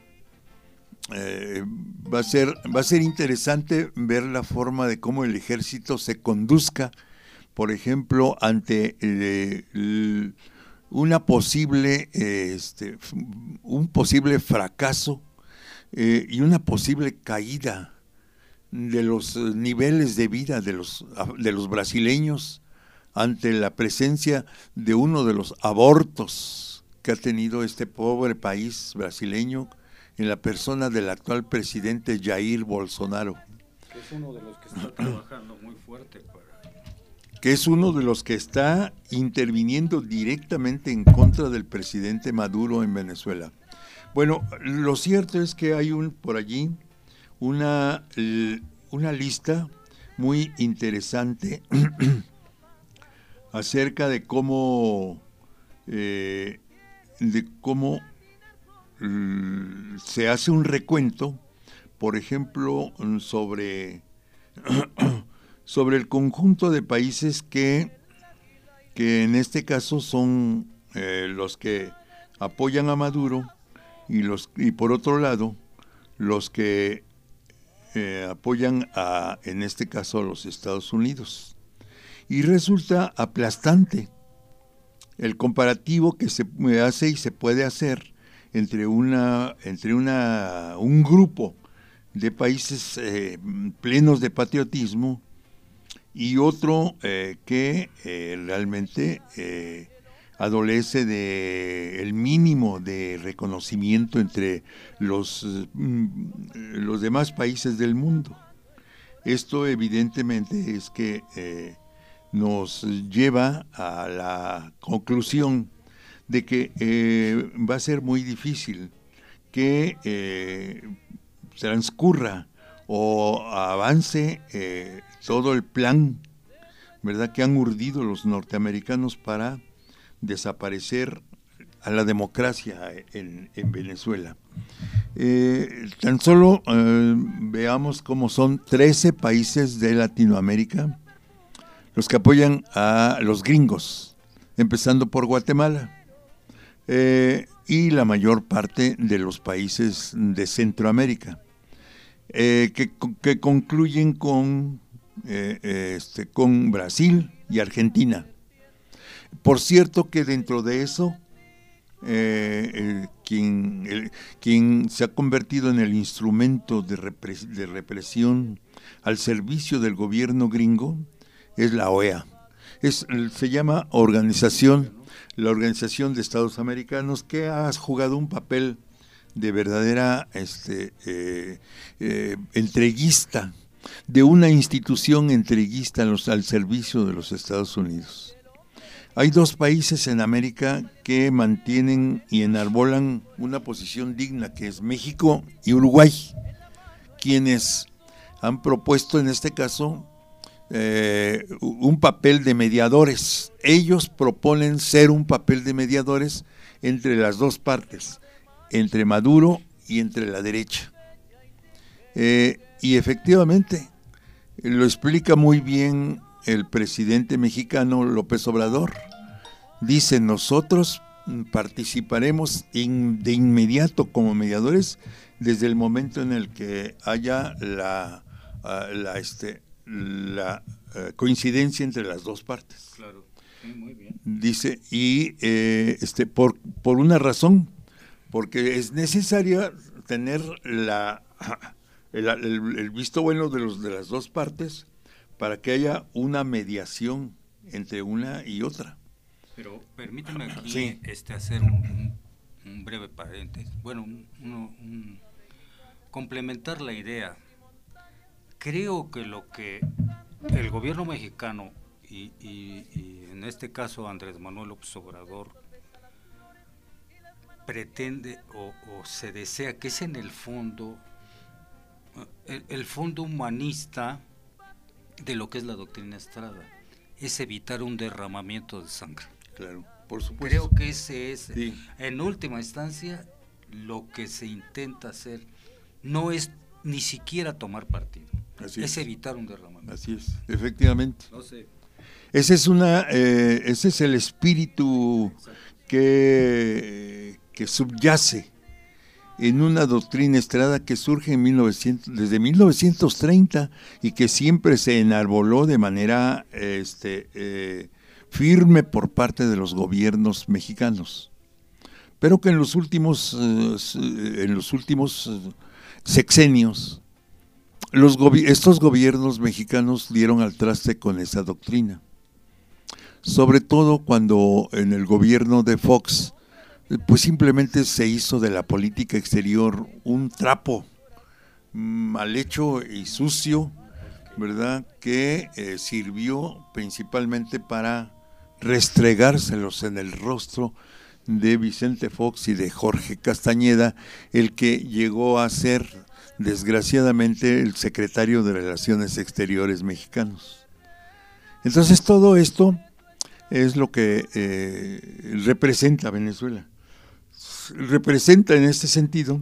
Speaker 3: eh, va a ser, va a ser interesante ver la forma de cómo el ejército se conduzca, por ejemplo, ante eh, el, una posible, eh, este, un posible fracaso eh, y una posible caída de los niveles de vida de los, de los brasileños ante la presencia de uno de los abortos que ha tenido este pobre país brasileño en la persona del actual presidente Jair Bolsonaro.
Speaker 2: Que es uno de los que está trabajando muy fuerte para...
Speaker 3: que es uno de los que está interviniendo directamente en contra del presidente Maduro en Venezuela. Bueno, lo cierto es que hay un por allí una, una lista muy interesante acerca de cómo eh, de cómo se hace un recuento, por ejemplo, sobre sobre el conjunto de países que, que en este caso son eh, los que apoyan a Maduro y, los, y por otro lado los que eh, apoyan a, en este caso, a los Estados Unidos. Y resulta aplastante el comparativo que se hace y se puede hacer entre una, entre una, un grupo de países eh, plenos de patriotismo y otro eh, que eh, realmente eh, adolece de el mínimo de reconocimiento entre los, mm, los demás países del mundo. Esto evidentemente es que eh, nos lleva a la conclusión de que eh, va a ser muy difícil que eh, transcurra o avance eh, todo el plan, ¿verdad?, que han urdido los norteamericanos para desaparecer a la democracia en, en Venezuela. Eh, tan solo eh, veamos cómo son trece países de Latinoamérica los que apoyan a los gringos, empezando por Guatemala, eh, y la mayor parte de los países de Centroamérica, eh, que, que concluyen con, eh, este, con Brasil y Argentina. Por cierto que dentro de eso, eh, eh, quien, el, quien se ha convertido en el instrumento de, repres, de represión al servicio del gobierno gringo es la O E A. Es, se llama Organización, la Organización de Estados Americanos, que ha jugado un papel de verdadera este, eh, eh, entreguista, de una institución entreguista los, al servicio de los Estados Unidos. Hay dos países en América que mantienen y enarbolan una posición digna, que es México y Uruguay, quienes han propuesto en este caso eh, un papel de mediadores. Ellos proponen ser un papel de mediadores entre las dos partes, entre Maduro y entre la derecha. Eh, y efectivamente, lo explica muy bien el presidente mexicano López Obrador. Dice, nosotros participaremos in, de inmediato como mediadores desde el momento en el que haya la, uh, la, este, la uh, coincidencia entre las dos partes.
Speaker 2: Claro, sí, muy bien.
Speaker 3: Dice, y eh, este, por, por una razón, porque es necesaria tener la, el, el, el visto bueno de, los, de las dos partes para que haya una mediación entre una y otra.
Speaker 2: Pero permíteme aquí
Speaker 3: sí.
Speaker 2: este, hacer un, un breve paréntesis, bueno, un, uno, un, complementar la idea. Creo que lo que el gobierno mexicano y, y, y en este caso Andrés Manuel López Obrador pretende o, o se desea, que es en el fondo el, el fondo humanista de lo que es la doctrina Estrada, es evitar un derramamiento de sangre.
Speaker 3: Claro, por supuesto.
Speaker 2: Creo que ese es,
Speaker 3: sí.
Speaker 2: en última instancia, lo que se intenta hacer. No es ni siquiera tomar partido,
Speaker 3: Así
Speaker 2: es,
Speaker 3: es
Speaker 2: evitar un derramamiento.
Speaker 3: Así es, efectivamente.
Speaker 2: No sé.
Speaker 3: Ese es una, eh, ese es el espíritu que, que subyace en una doctrina Estrada que surge en mil novecientos, desde mil novecientos treinta y que siempre se enarboló de manera este, eh, firme por parte de los gobiernos mexicanos, pero que en los últimos, eh, en los últimos sexenios los gobi- estos gobiernos mexicanos dieron al traste con esa doctrina, sobre todo cuando en el gobierno de Fox pues simplemente se hizo de la política exterior un trapo mal hecho y sucio, ¿verdad? Que eh, sirvió principalmente para restregárselos en el rostro de Vicente Fox y de Jorge Castañeda, el que llegó a ser, desgraciadamente, el secretario de Relaciones Exteriores mexicanos. Entonces todo esto es lo que eh, representa Venezuela. Representa en este sentido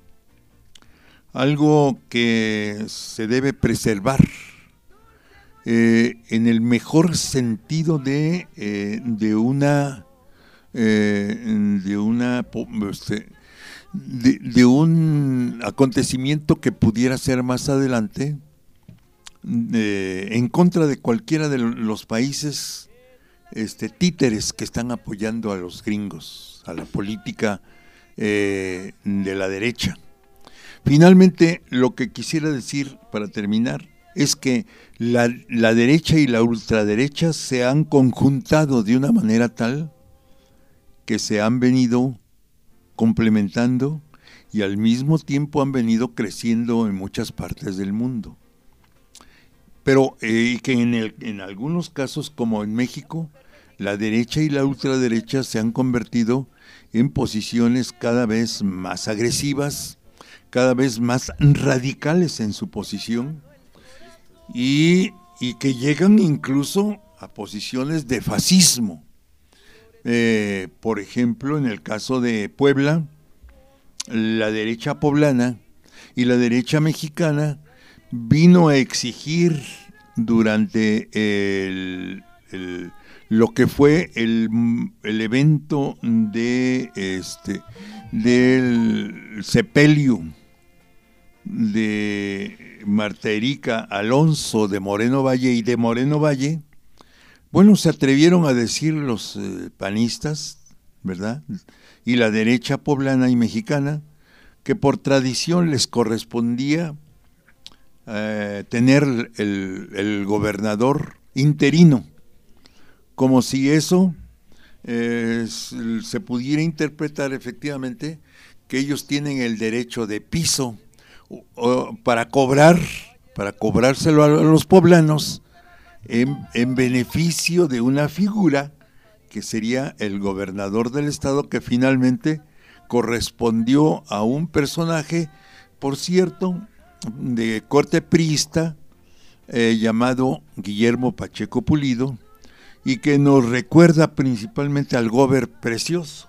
Speaker 3: algo que se debe preservar eh, en el mejor sentido de, eh, de una eh, de una este, de, de un acontecimiento que pudiera ser más adelante eh, en contra de cualquiera de los países este, títeres que están apoyando a los gringos, a la política eh, de la derecha. Finalmente, lo que quisiera decir para terminar es que la, la derecha y la ultraderecha se han conjuntado de una manera tal que se han venido complementando y al mismo tiempo han venido creciendo en muchas partes del mundo. Pero eh, que en, el, en algunos casos, como en México, la derecha y la ultraderecha se han convertido en posiciones cada vez más agresivas, cada vez más radicales en su posición y, y que llegan incluso a posiciones de fascismo. Eh, por ejemplo, en el caso de Puebla, la derecha poblana y la derecha mexicana vino a exigir durante el, el, lo que fue el, el evento de este del sepelio de Marta Erika Alonso de Moreno Valle y de Moreno Valle. Bueno, se atrevieron a decir los eh, panistas, ¿verdad? y la derecha poblana y mexicana, que por tradición les correspondía eh, tener el, el gobernador interino, como si eso eh, se pudiera interpretar efectivamente que ellos tienen el derecho de piso o, o, para cobrar, para cobrárselo a los poblanos en, en beneficio de una figura que sería el gobernador del estado, que finalmente correspondió a un personaje, por cierto, de corte priista, eh, llamado Guillermo Pacheco Pulido, y que nos recuerda principalmente al Gober Precioso,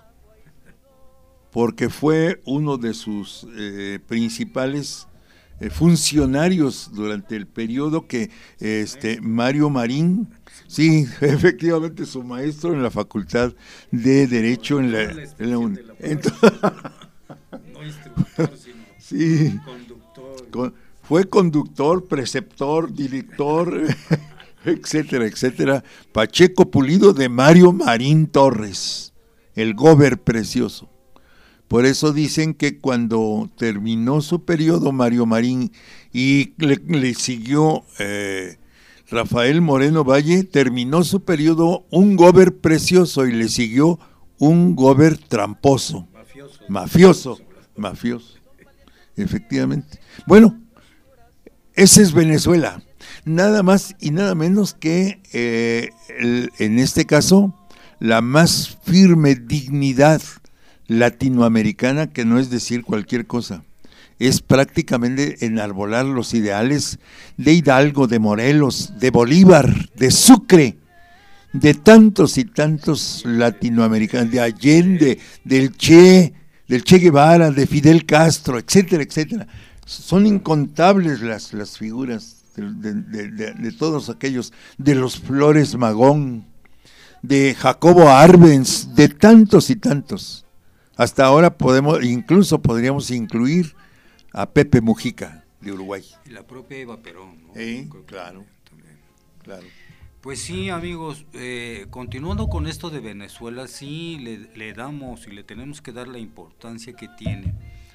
Speaker 3: porque fue uno de sus eh, principales eh, funcionarios durante el periodo que este Mario Marín, sí, efectivamente su maestro en la Facultad de Derecho en la, en la UNI. Entonces,
Speaker 2: no instructor, sino
Speaker 3: sí,
Speaker 2: conductor.
Speaker 3: Con, fue conductor, preceptor, director, etcétera, etcétera. Pacheco Pulido de Mario Marín Torres, el Gober Precioso. Por eso dicen que cuando terminó su periodo Mario Marín y le, le siguió eh, Rafael Moreno Valle, terminó su periodo un Gober Precioso y le siguió un Gober tramposo, mafioso, mafioso, mafioso, efectivamente. Bueno, esa es Venezuela, nada más y nada menos que eh, el, en este caso la más firme dignidad latinoamericana, que no es decir cualquier cosa, es prácticamente enarbolar los ideales de Hidalgo, de Morelos, de Bolívar, de Sucre, de tantos y tantos latinoamericanos, de Allende, del Che, del Che Guevara, de Fidel Castro, etcétera, etcétera. Son incontables las, las figuras de, de, de, de todos aquellos, de los Flores Magón, de Jacobo Arbenz, de tantos y tantos. Hasta ahora podemos, incluso podríamos incluir a Pepe Mujica de Uruguay.
Speaker 2: Y la propia Eva Perón, ¿no?
Speaker 3: ¿Eh? Claro,
Speaker 2: también.
Speaker 3: Claro.
Speaker 2: Pues sí, amigos, eh, continuando con esto de Venezuela, sí le, le damos y le tenemos que dar la importancia que tiene,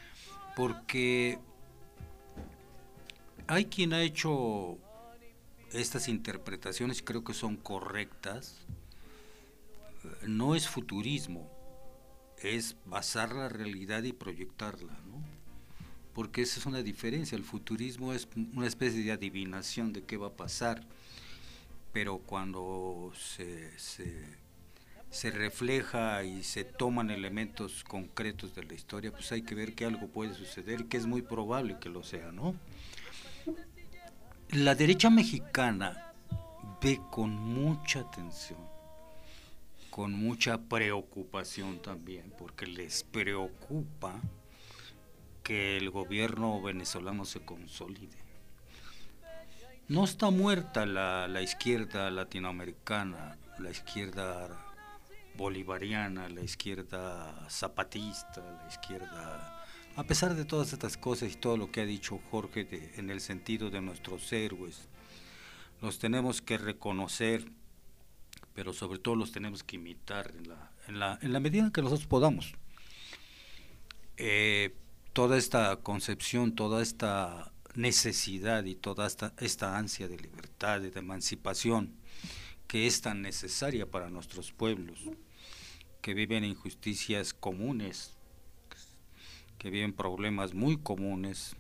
Speaker 2: porque hay quien ha hecho estas interpretaciones, creo que son correctas. No es futurismo, es basar la realidad y proyectarla, ¿no? Porque esa es una diferencia. El futurismo es una especie de adivinación de qué va a pasar, pero cuando se, se, se refleja y se toman elementos concretos de la historia, pues hay que ver que algo puede suceder y que es muy probable que lo sea, ¿no? La derecha mexicana ve con mucha atención, con mucha preocupación también, porque les preocupa que el gobierno venezolano se consolide. No está muerta la, la izquierda latinoamericana, la izquierda bolivariana, la izquierda zapatista, la izquierda, a pesar de todas estas cosas y todo lo que ha dicho Jorge de, en el sentido de nuestros héroes, los tenemos que reconocer, pero sobre todo los tenemos que imitar en la, en la, en la medida en que nosotros podamos. Eh, toda esta concepción, toda esta necesidad y toda esta, esta ansia de libertad y de emancipación que es tan necesaria para nuestros pueblos, que viven injusticias comunes, que viven problemas muy comunes,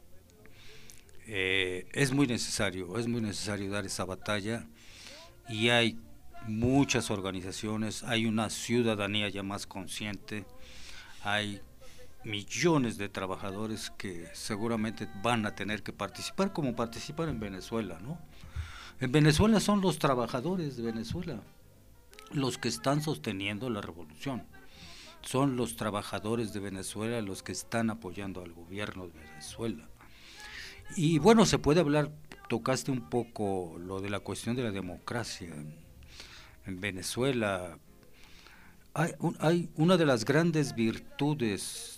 Speaker 2: eh, es muy necesario, es muy necesario dar esa batalla, y hay muchas organizaciones, hay una ciudadanía ya más consciente, hay millones de trabajadores que seguramente van a tener que participar como participan en Venezuela, ¿no? En Venezuela son los trabajadores de Venezuela los que están sosteniendo la revolución, son los trabajadores de Venezuela los que están apoyando al gobierno de Venezuela. Y bueno, se puede hablar, tocaste un poco lo de la cuestión de la democracia en Venezuela. Hay, un, hay una de las grandes virtudes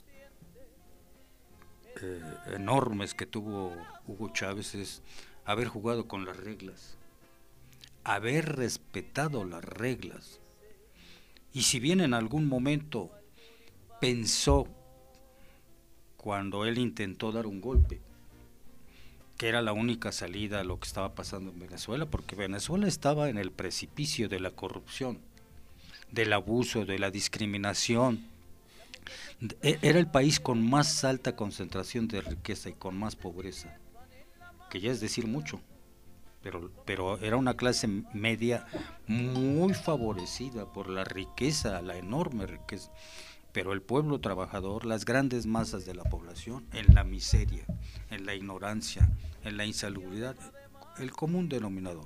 Speaker 2: eh, enormes que tuvo Hugo Chávez es haber jugado con las reglas, haber respetado las reglas. Y si bien en algún momento pensó cuando él intentó dar un golpe, que era la única salida a lo que estaba pasando en Venezuela, porque Venezuela estaba en el precipicio de la corrupción, del abuso, de la discriminación. Era el país con más alta concentración de riqueza y con más pobreza, que ya es decir mucho, pero, pero era una clase media muy favorecida por la riqueza, la enorme riqueza, pero el pueblo trabajador, las grandes masas de la población, en la miseria, en la ignorancia, en la insalubridad, el común denominador.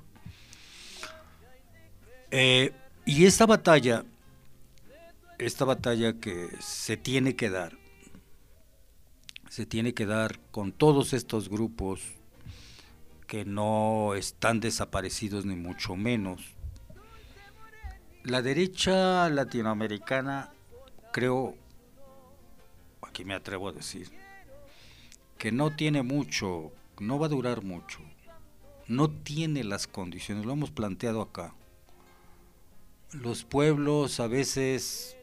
Speaker 2: Eh, y esta batalla, esta batalla que se tiene que dar, se tiene que dar con todos estos grupos que no están desaparecidos ni mucho menos. La derecha latinoamericana, creo, aquí me atrevo a decir, que no tiene mucho, no va a durar mucho, no tiene las condiciones, lo hemos planteado acá. Los pueblos a veces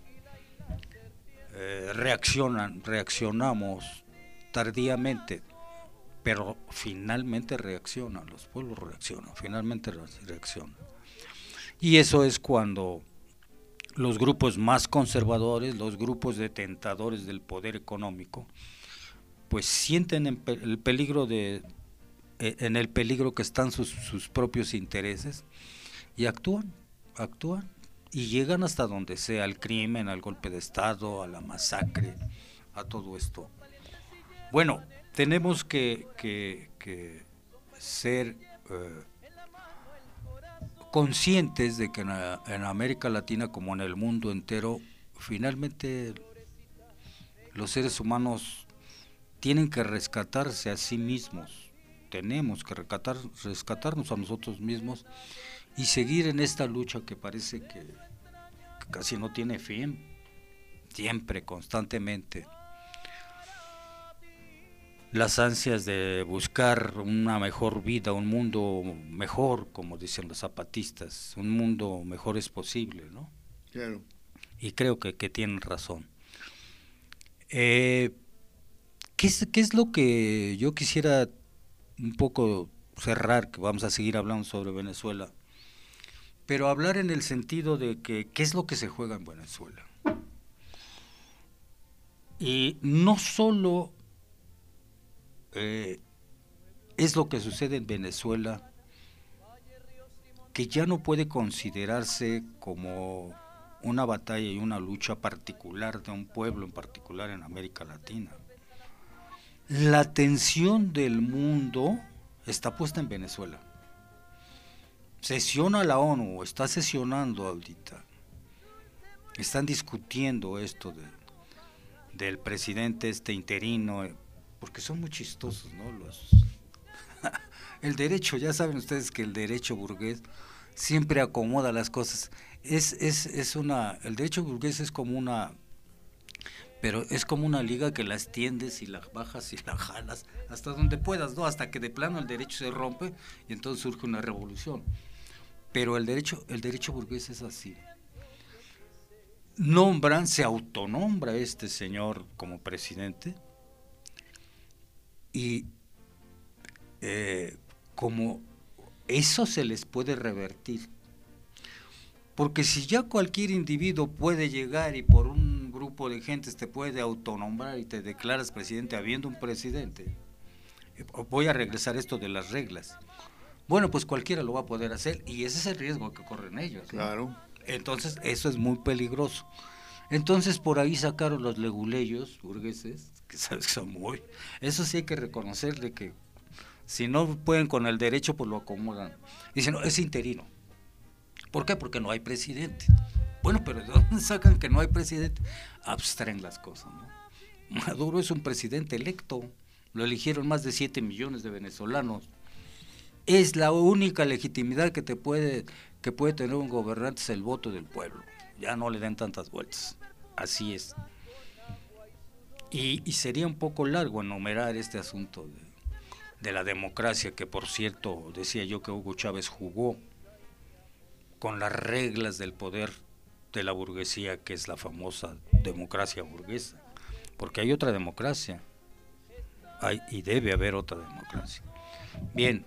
Speaker 2: eh, reaccionan, reaccionamos tardíamente, pero finalmente reaccionan, los pueblos reaccionan, finalmente reaccionan. Y eso es cuando los grupos más conservadores, los grupos detentadores del poder económico, pues sienten en pe- el peligro de, en el peligro que están sus, sus propios intereses y actúan, actúan y llegan hasta donde sea, al crimen, al golpe de Estado, a la masacre, a todo esto. Bueno, tenemos que, que, que ser eh, conscientes de que en, en América Latina, como en el mundo entero, finalmente los seres humanos tienen que rescatarse a sí mismos, tenemos que rescatar, rescatarnos a nosotros mismos y seguir en esta lucha que parece que, que casi no tiene fin, siempre, constantemente. Las ansias de buscar una mejor vida, un mundo mejor, como dicen los zapatistas, un mundo mejor es posible, ¿no?
Speaker 3: Claro.
Speaker 2: Y creo que, que tienen razón. Eh, ¿qué es, qué es lo que yo quisiera un poco cerrar, que vamos a seguir hablando sobre Venezuela, pero hablar en el sentido de que qué es lo que se juega en Venezuela? Y no solo Eh, es lo que sucede en Venezuela, que ya no puede considerarse como una batalla y una lucha particular de un pueblo en particular en América Latina. La atención del mundo está puesta en Venezuela. Sesiona la ONU, está sesionando ahorita. Están discutiendo esto de, del presidente este interino, porque son muy chistosos, ¿no? Los el derecho, ya saben ustedes que el derecho burgués siempre acomoda las cosas. Es, es, es una, el derecho burgués es como una, pero es como una liga que las tiendes y la bajas y la jalas hasta donde puedas, ¿no? Hasta que de plano el derecho se rompe y entonces surge una revolución. Pero el derecho, el derecho burgués es así. Nombran, se autonombra este señor como presidente. Y eh, como eso se les puede revertir, porque si ya cualquier individuo puede llegar y por un grupo de gentes te puede autonombrar y te declaras presidente habiendo un presidente, voy a regresar esto de las reglas, bueno, pues cualquiera lo va a poder hacer y ese es el riesgo que corren ellos, ¿no?
Speaker 3: Claro.
Speaker 2: Entonces eso es muy peligroso. Entonces por ahí sacaron los leguleyos burgueses, que sabes que son muy... Eso sí hay que reconocerle que si no pueden con el derecho, pues lo acomodan. Dicen, no, es interino. ¿Por qué? Porque no hay presidente. Bueno, pero ¿de dónde sacan que no hay presidente? Abstraen las cosas, ¿no? Maduro es un presidente electo, lo eligieron más de siete millones de venezolanos. Es la única legitimidad que te puede, que puede tener un gobernante, es el voto del pueblo. Ya no le den tantas vueltas. Así es. Y, y sería un poco largo enumerar este asunto de, de la democracia, que por cierto, decía yo que Hugo Chávez jugó con las reglas del poder de la burguesía, que es la famosa democracia burguesa, porque hay otra democracia, hay y debe haber otra democracia. Bien,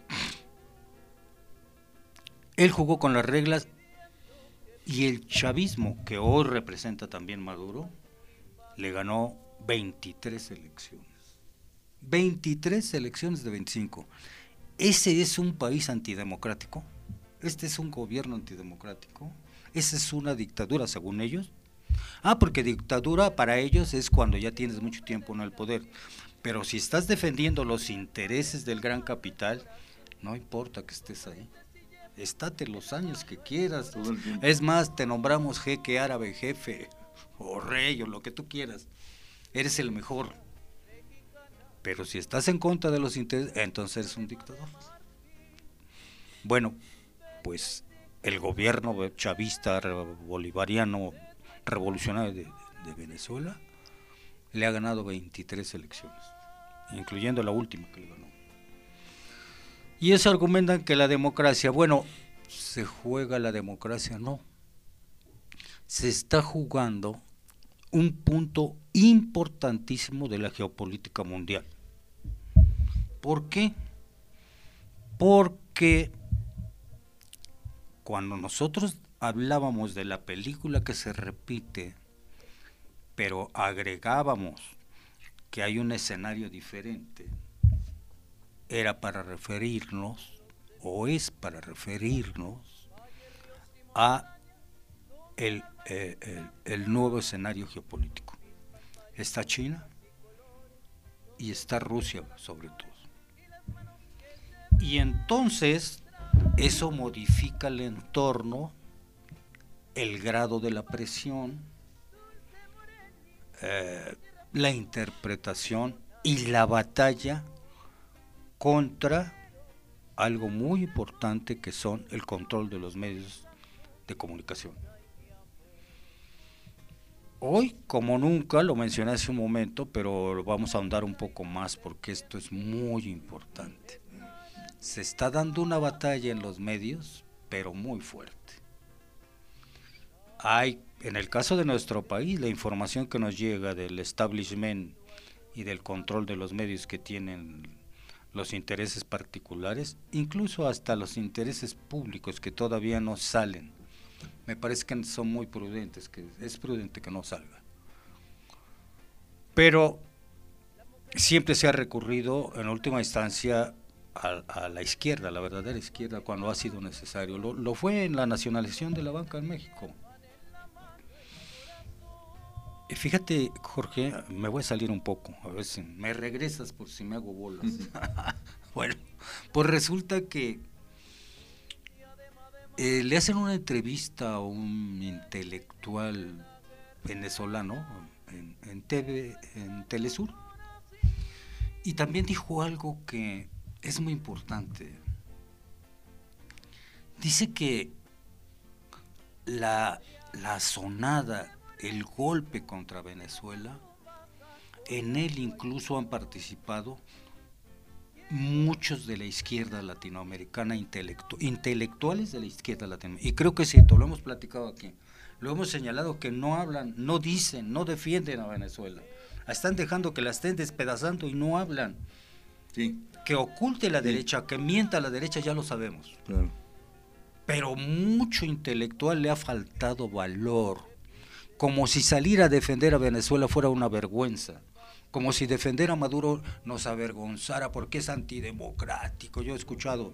Speaker 2: él jugó con las reglas, y el chavismo, que hoy representa también Maduro, le ganó veintitrés elecciones. veintitrés elecciones de veinticinco. ¿Ese es un país antidemocrático? ¿Este es un gobierno antidemocrático? ¿Esa es una dictadura según ellos? Ah, porque dictadura para ellos es cuando ya tienes mucho tiempo en el poder. Pero si estás defendiendo los intereses del gran capital, no importa que estés ahí. Estate los años que quieras. Es más, te nombramos jeque árabe, jefe, o rey, o lo que tú quieras. Eres el mejor. Pero si estás en contra de los intereses, entonces eres un dictador. Bueno, pues el gobierno chavista bolivariano revolucionario de, de Venezuela le ha ganado veintitrés elecciones, incluyendo la última que le ganó. Y eso argumentan que la democracia, bueno, ¿se juega la democracia? No. Se está jugando un punto importantísimo de la geopolítica mundial. ¿Por qué? Porque cuando nosotros hablábamos de la película que se repite, pero agregábamos que hay un escenario diferente, era para referirnos, o es para referirnos, a el, eh, el, el nuevo escenario geopolítico. Está China y está Rusia, sobre todo. Y entonces eso modifica el entorno, el grado de la presión, eh, la interpretación y la batalla contra algo muy importante, que son el control de los medios de comunicación. Hoy, como nunca, lo mencioné hace un momento, pero vamos a ahondar un poco más porque esto es muy importante. Se está dando una batalla en los medios, pero muy fuerte. Hay, en el caso de nuestro país, la información que nos llega del establishment y del control de los medios que tienen los intereses particulares, incluso hasta los intereses públicos que todavía no salen. Me parece que son muy prudentes, que es prudente que no salga. Pero siempre se ha recurrido en última instancia a, a la izquierda, la verdadera izquierda, cuando ha sido necesario. Lo, lo fue en la nacionalización de la banca en México. Y fíjate, Jorge, me voy a salir un poco, a ver si me regresas por si me hago bolas. Bueno, pues resulta que eh, le hacen una entrevista a un intelectual venezolano en, en, T V, en Telesur, y también dijo algo que es muy importante. Dice que la, la sonada, el golpe contra Venezuela, en él incluso han participado muchos de la izquierda latinoamericana, intelectu intelectuales de la izquierda latinoamericana, y creo que es cierto, lo hemos platicado aquí, lo hemos señalado, que no hablan, no dicen, no defienden a Venezuela, están dejando que la estén despedazando y no hablan.
Speaker 3: Sí.
Speaker 2: Que oculte la sí. derecha, que mienta a la derecha, ya lo sabemos.
Speaker 3: Claro.
Speaker 2: Pero mucho intelectual le ha faltado valor, como si salir a defender a Venezuela fuera una vergüenza, como si defender a Maduro nos avergonzara porque es antidemocrático. Yo he escuchado.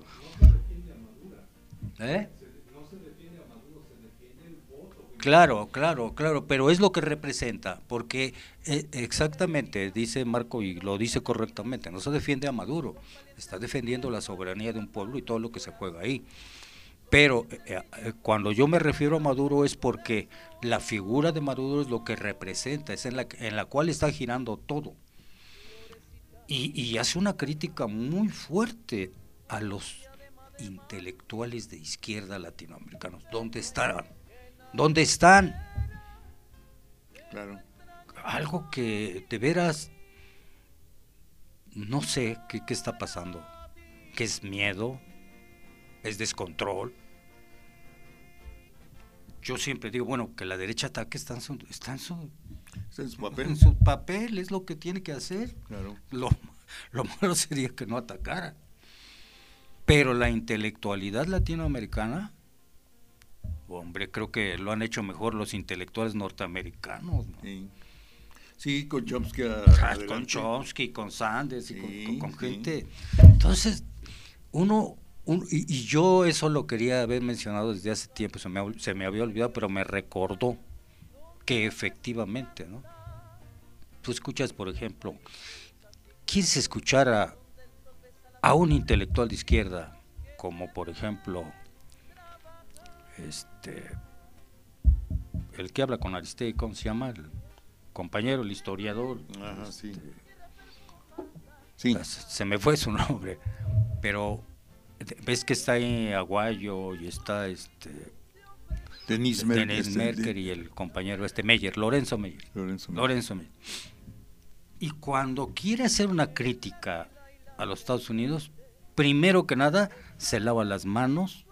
Speaker 2: ¿Eh?
Speaker 4: No se defiende a Maduro, se defiende el voto.
Speaker 2: Claro, claro, claro, pero es lo que representa, porque eh, exactamente, dice Marco, y lo dice correctamente, no se defiende a Maduro, está defendiendo la soberanía de un pueblo y todo lo que se juega ahí. Pero eh, eh, cuando yo me refiero a Maduro es porque la figura de Maduro es lo que representa, es en la, en la cual está girando todo. Y, y hace una crítica muy fuerte a los intelectuales de izquierda latinoamericanos. ¿Dónde están? ¿Dónde están?
Speaker 3: Claro.
Speaker 2: Algo que de veras no sé qué, qué está pasando. ¿Qué es miedo? ¿Es descontrol? yo siempre digo, bueno, que la derecha ataque está en su, está en su,
Speaker 3: Está en su papel.
Speaker 2: en su papel, es lo que tiene que hacer.
Speaker 3: Claro.
Speaker 2: Lo, lo malo sería que no atacara. Pero la intelectualidad latinoamericana, hombre, creo que lo han hecho mejor los intelectuales norteamericanos, ¿no?
Speaker 3: Sí. Sí, con Chomsky. a-
Speaker 2: Ah,
Speaker 3: adelante.
Speaker 2: con Chomsky, con Sanders y con-
Speaker 3: Sí,
Speaker 2: con, con
Speaker 3: sí.
Speaker 2: gente. Entonces, uno, un- y, y yo eso lo quería haber mencionado desde hace tiempo, se me, ha- se me había olvidado, pero me recordó que efectivamente, ¿no? Tú escuchas, por ejemplo, ¿quieres escuchar a, a un intelectual de izquierda, como por ejemplo, este, el que habla con Aristegui, ¿cómo se llama? El compañero, el historiador.
Speaker 3: Ajá, sí.
Speaker 2: este,
Speaker 3: Sí.
Speaker 2: Se me fue su nombre, pero ves que está ahí Aguayo y está este
Speaker 3: Denise Merker.
Speaker 2: Denise
Speaker 3: este,
Speaker 2: Merker
Speaker 3: de-
Speaker 2: y el compañero este Meyer, Lorenzo Meyer.
Speaker 3: Lorenzo Meyer.
Speaker 2: Lorenzo Meyer. Y cuando quiere hacer una crítica a los Estados Unidos, primero que nada se lava las manos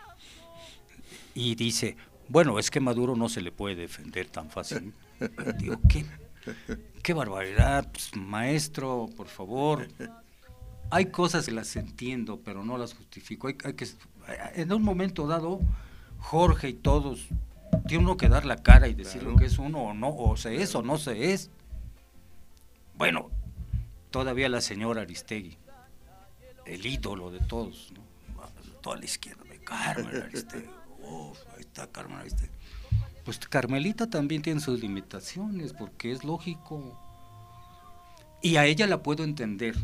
Speaker 2: y dice, bueno, es que Maduro no se le puede defender tan fácil. Digo, ¿qué? Qué barbaridad, pues, maestro, por favor. Hay cosas que las entiendo, pero no las justifico. Hay, hay que, en un momento dado, Jorge y todos, tiene uno que dar la cara y decir
Speaker 3: Claro.
Speaker 2: lo que es uno o no, o se es o no se es. Bueno, todavía la señora Aristegui, el ídolo de todos, ¿no? Toda la izquierda, de Carmen Aristegui. Uf, ahí está Carmen Aristegui. Pues Carmelita también tiene sus limitaciones, porque es lógico. Y a ella la puedo entender.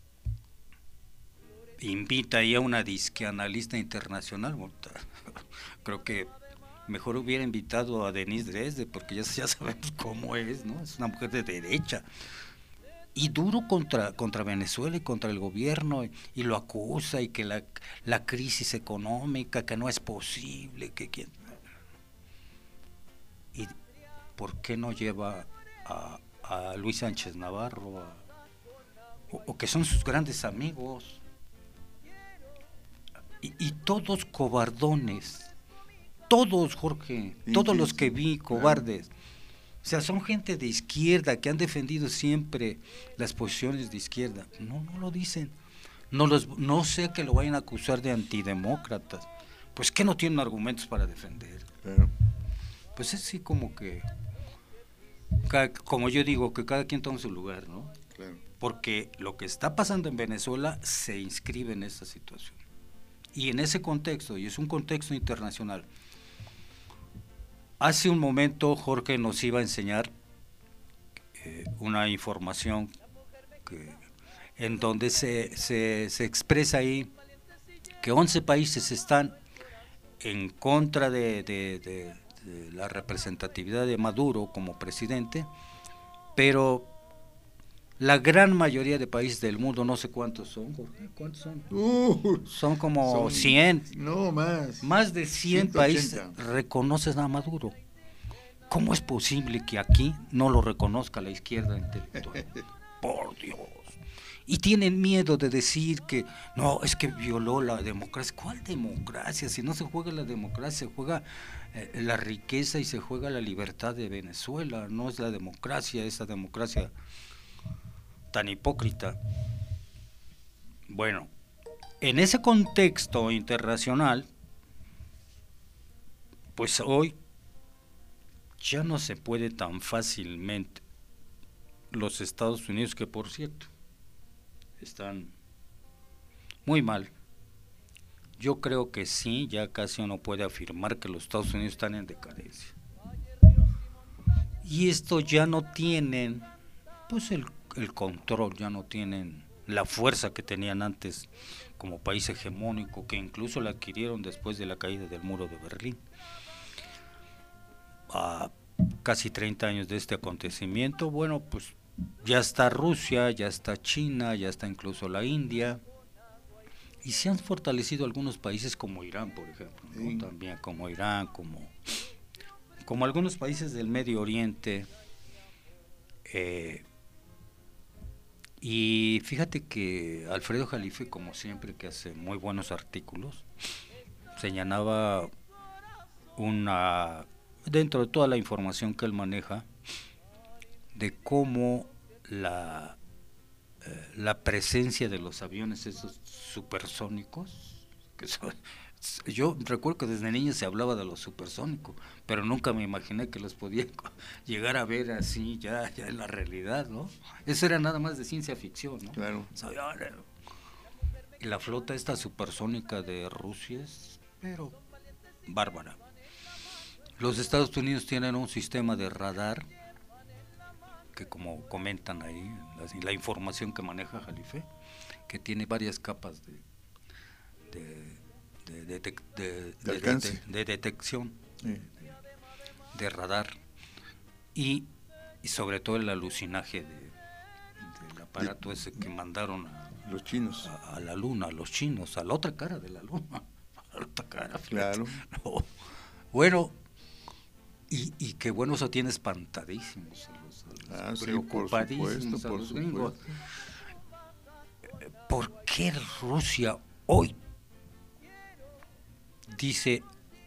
Speaker 2: Invita ahí a una disqueanalista internacional. Creo que mejor hubiera invitado a Denise Dresde, porque ya, ya sabemos cómo es, ¿no? Es una mujer de derecha. Y duro contra, contra Venezuela y contra el gobierno, y, y lo acusa, y que la, la crisis económica, que no es posible, que quién... ¿Y por qué no lleva a, a Luis Sánchez Navarro, a, o, o que son sus grandes amigos? Y, y todos cobardones, todos, Jorge,
Speaker 3: Sí,
Speaker 2: todos
Speaker 3: sí,
Speaker 2: los
Speaker 3: sí,
Speaker 2: que vi,
Speaker 3: claro.
Speaker 2: cobardes. O sea, son gente de izquierda que han defendido siempre las posiciones de izquierda. No, no lo dicen. No, los, no sé que lo vayan a acusar de antidemócratas. Pues que no tienen argumentos para defender.
Speaker 3: Claro.
Speaker 2: Pues es así como que, cada- como yo digo, que cada quien toma su lugar, ¿no?
Speaker 3: Claro.
Speaker 2: Porque lo que está pasando en Venezuela se inscribe en esta situación. Y en ese contexto, y es un contexto internacional, hace un momento Jorge nos iba a enseñar eh, una información que, en donde se, se, se expresa ahí que once países están en contra de, de, de, de la representatividad de Maduro como presidente, pero la gran mayoría de países del mundo, no sé cuántos son, Jorge, ¿cuántos son?
Speaker 3: Uh,
Speaker 2: Son como
Speaker 3: son-
Speaker 2: cien,
Speaker 3: No, más.
Speaker 2: más de cien
Speaker 3: ciento
Speaker 2: países
Speaker 3: ochenta.
Speaker 2: reconocen a Maduro. ¿Cómo es posible que aquí no lo reconozca la izquierda intelectual? Por Dios. Y tienen miedo de decir que no, es que violó la democracia. ¿Cuál democracia? Si no se juega la democracia, se juega eh, la riqueza y se juega la libertad de Venezuela. No es la democracia, esa democracia tan hipócrita. Bueno, en ese contexto internacional, pues hoy ya no se puede tan fácilmente los Estados Unidos, que por cierto están muy mal. Yo creo que sí, ya casi uno puede afirmar que los Estados Unidos están en decadencia. Y esto ya no tienen, pues el, el control, ya no tienen la fuerza que tenían antes como país hegemónico, que incluso la adquirieron después de la caída del muro de Berlín. A casi treinta años de este acontecimiento, bueno, pues ya está Rusia, ya está China, ya está incluso la India, y se han fortalecido algunos países como Irán, por ejemplo, ¿no?
Speaker 3: Sí.
Speaker 2: También como Irán, como, como algunos países del Medio Oriente. Eh, y fíjate que Alfredo Jalife, como siempre, que hace muy buenos artículos, señalaba una, dentro de toda la información que él maneja, de cómo la, eh, la presencia de los aviones esos supersónicos, que son, yo recuerdo que desde niño se hablaba de los supersónicos, pero nunca me imaginé que los podía llegar a ver así ya, ya en la realidad, ¿no? Eso era nada más de ciencia ficción, ¿no?
Speaker 3: Claro.
Speaker 2: O sea, y la flota esta supersónica de Rusia es, pero bárbara. Los Estados Unidos tienen un sistema de radar que, como comentan ahí, la, la información que maneja Jalife, que tiene varias capas de de, de, de, de, de,
Speaker 3: de,
Speaker 2: de, de, de detección,
Speaker 3: sí.
Speaker 2: de, de radar, y, y sobre todo el alucinaje de, del aparato de, ese que mandaron a
Speaker 3: los chinos,
Speaker 2: a, a la luna, a los chinos, a la otra cara de la luna, a la otra cara,
Speaker 3: claro.
Speaker 2: No. Bueno, y, y qué bueno, eso tiene espantadísimos a los, a los
Speaker 3: ah, sí,
Speaker 2: preocupadísimos
Speaker 3: por supuesto,
Speaker 2: a
Speaker 3: por
Speaker 2: los gringos.
Speaker 3: supuesto.
Speaker 2: ¿Por qué Rusia hoy dice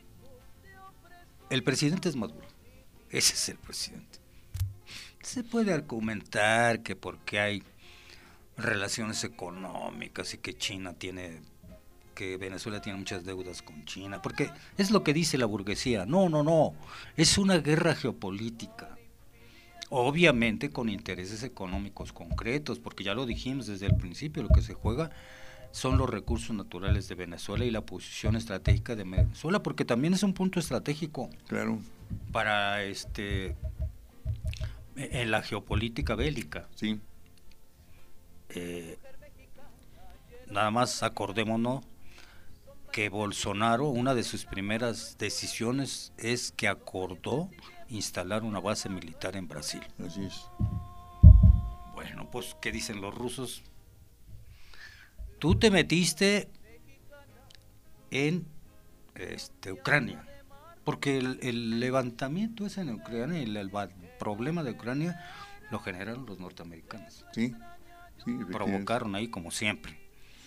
Speaker 2: el presidente es Maduro? Ese es el presidente. Se puede argumentar que porque hay relaciones económicas y que China tiene, que Venezuela tiene muchas deudas con China, porque es lo que dice la burguesía. No, no, no, es una guerra geopolítica, obviamente con intereses económicos concretos, porque ya lo dijimos desde el principio, lo que se juega son los recursos naturales de Venezuela y la posición estratégica de Venezuela, porque también es un punto estratégico,
Speaker 3: claro,
Speaker 2: para este en la geopolítica bélica.
Speaker 3: Sí.
Speaker 2: Eh, nada más acordémonos que Bolsonaro, una de sus primeras decisiones es que acordó instalar una base militar en Brasil.
Speaker 3: Así es.
Speaker 2: Bueno, pues, ¿qué dicen los rusos? Tú te metiste en este, Ucrania, porque el, el levantamiento ese en Ucrania, el, el problema de Ucrania lo generaron los norteamericanos.
Speaker 3: Sí, sí,
Speaker 2: provocaron ahí como siempre.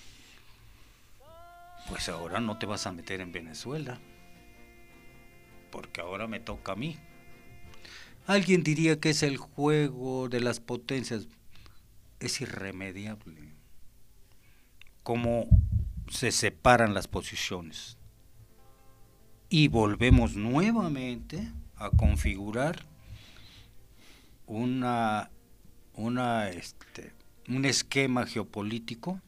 Speaker 2: Pues ahora no te vas a meter en Venezuela, porque ahora me toca a mí. Alguien diría que es el juego de las potencias. Es irremediable cómo se separan las posiciones y volvemos nuevamente a configurar una una este un esquema geopolítico.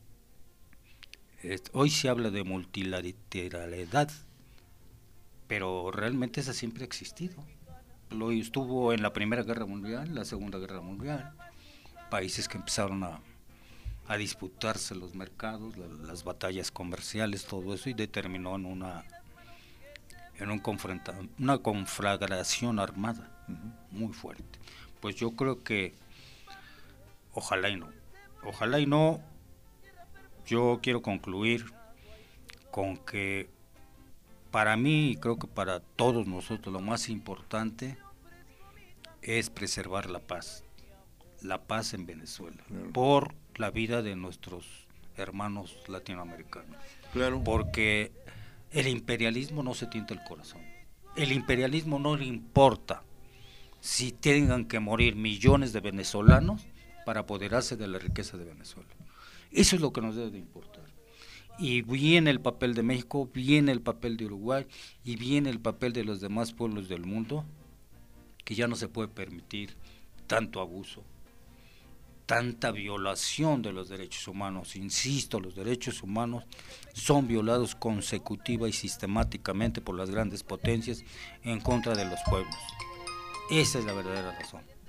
Speaker 2: Hoy se habla de multilateralidad, pero realmente esa siempre ha existido. Lo estuvo en la Primera Guerra Mundial, la Segunda Guerra Mundial, países que empezaron a, a disputarse los mercados, la, las batallas comerciales, todo eso, y determinó en una en un confronta, una conflagración armada uh-huh. muy fuerte. Pues yo creo que ojalá y no, ojalá y no. Yo quiero concluir con que para mí y creo que para todos nosotros lo más importante es preservar la paz, la paz en Venezuela, claro. por la vida de nuestros hermanos latinoamericanos.
Speaker 3: Claro.
Speaker 2: Porque el imperialismo no se tienta el corazón. El imperialismo no le importa si tengan que morir millones de venezolanos para apoderarse de la riqueza de Venezuela. Eso es lo que nos debe de importar. Y viene el papel de México, viene el papel de Uruguay y viene el papel de los demás pueblos del mundo, que ya no se puede permitir tanto abuso, tanta violación de los derechos humanos. Insisto, los derechos humanos son violados consecutiva y sistemáticamente por las grandes potencias en contra de los pueblos. Esa es la verdadera razón.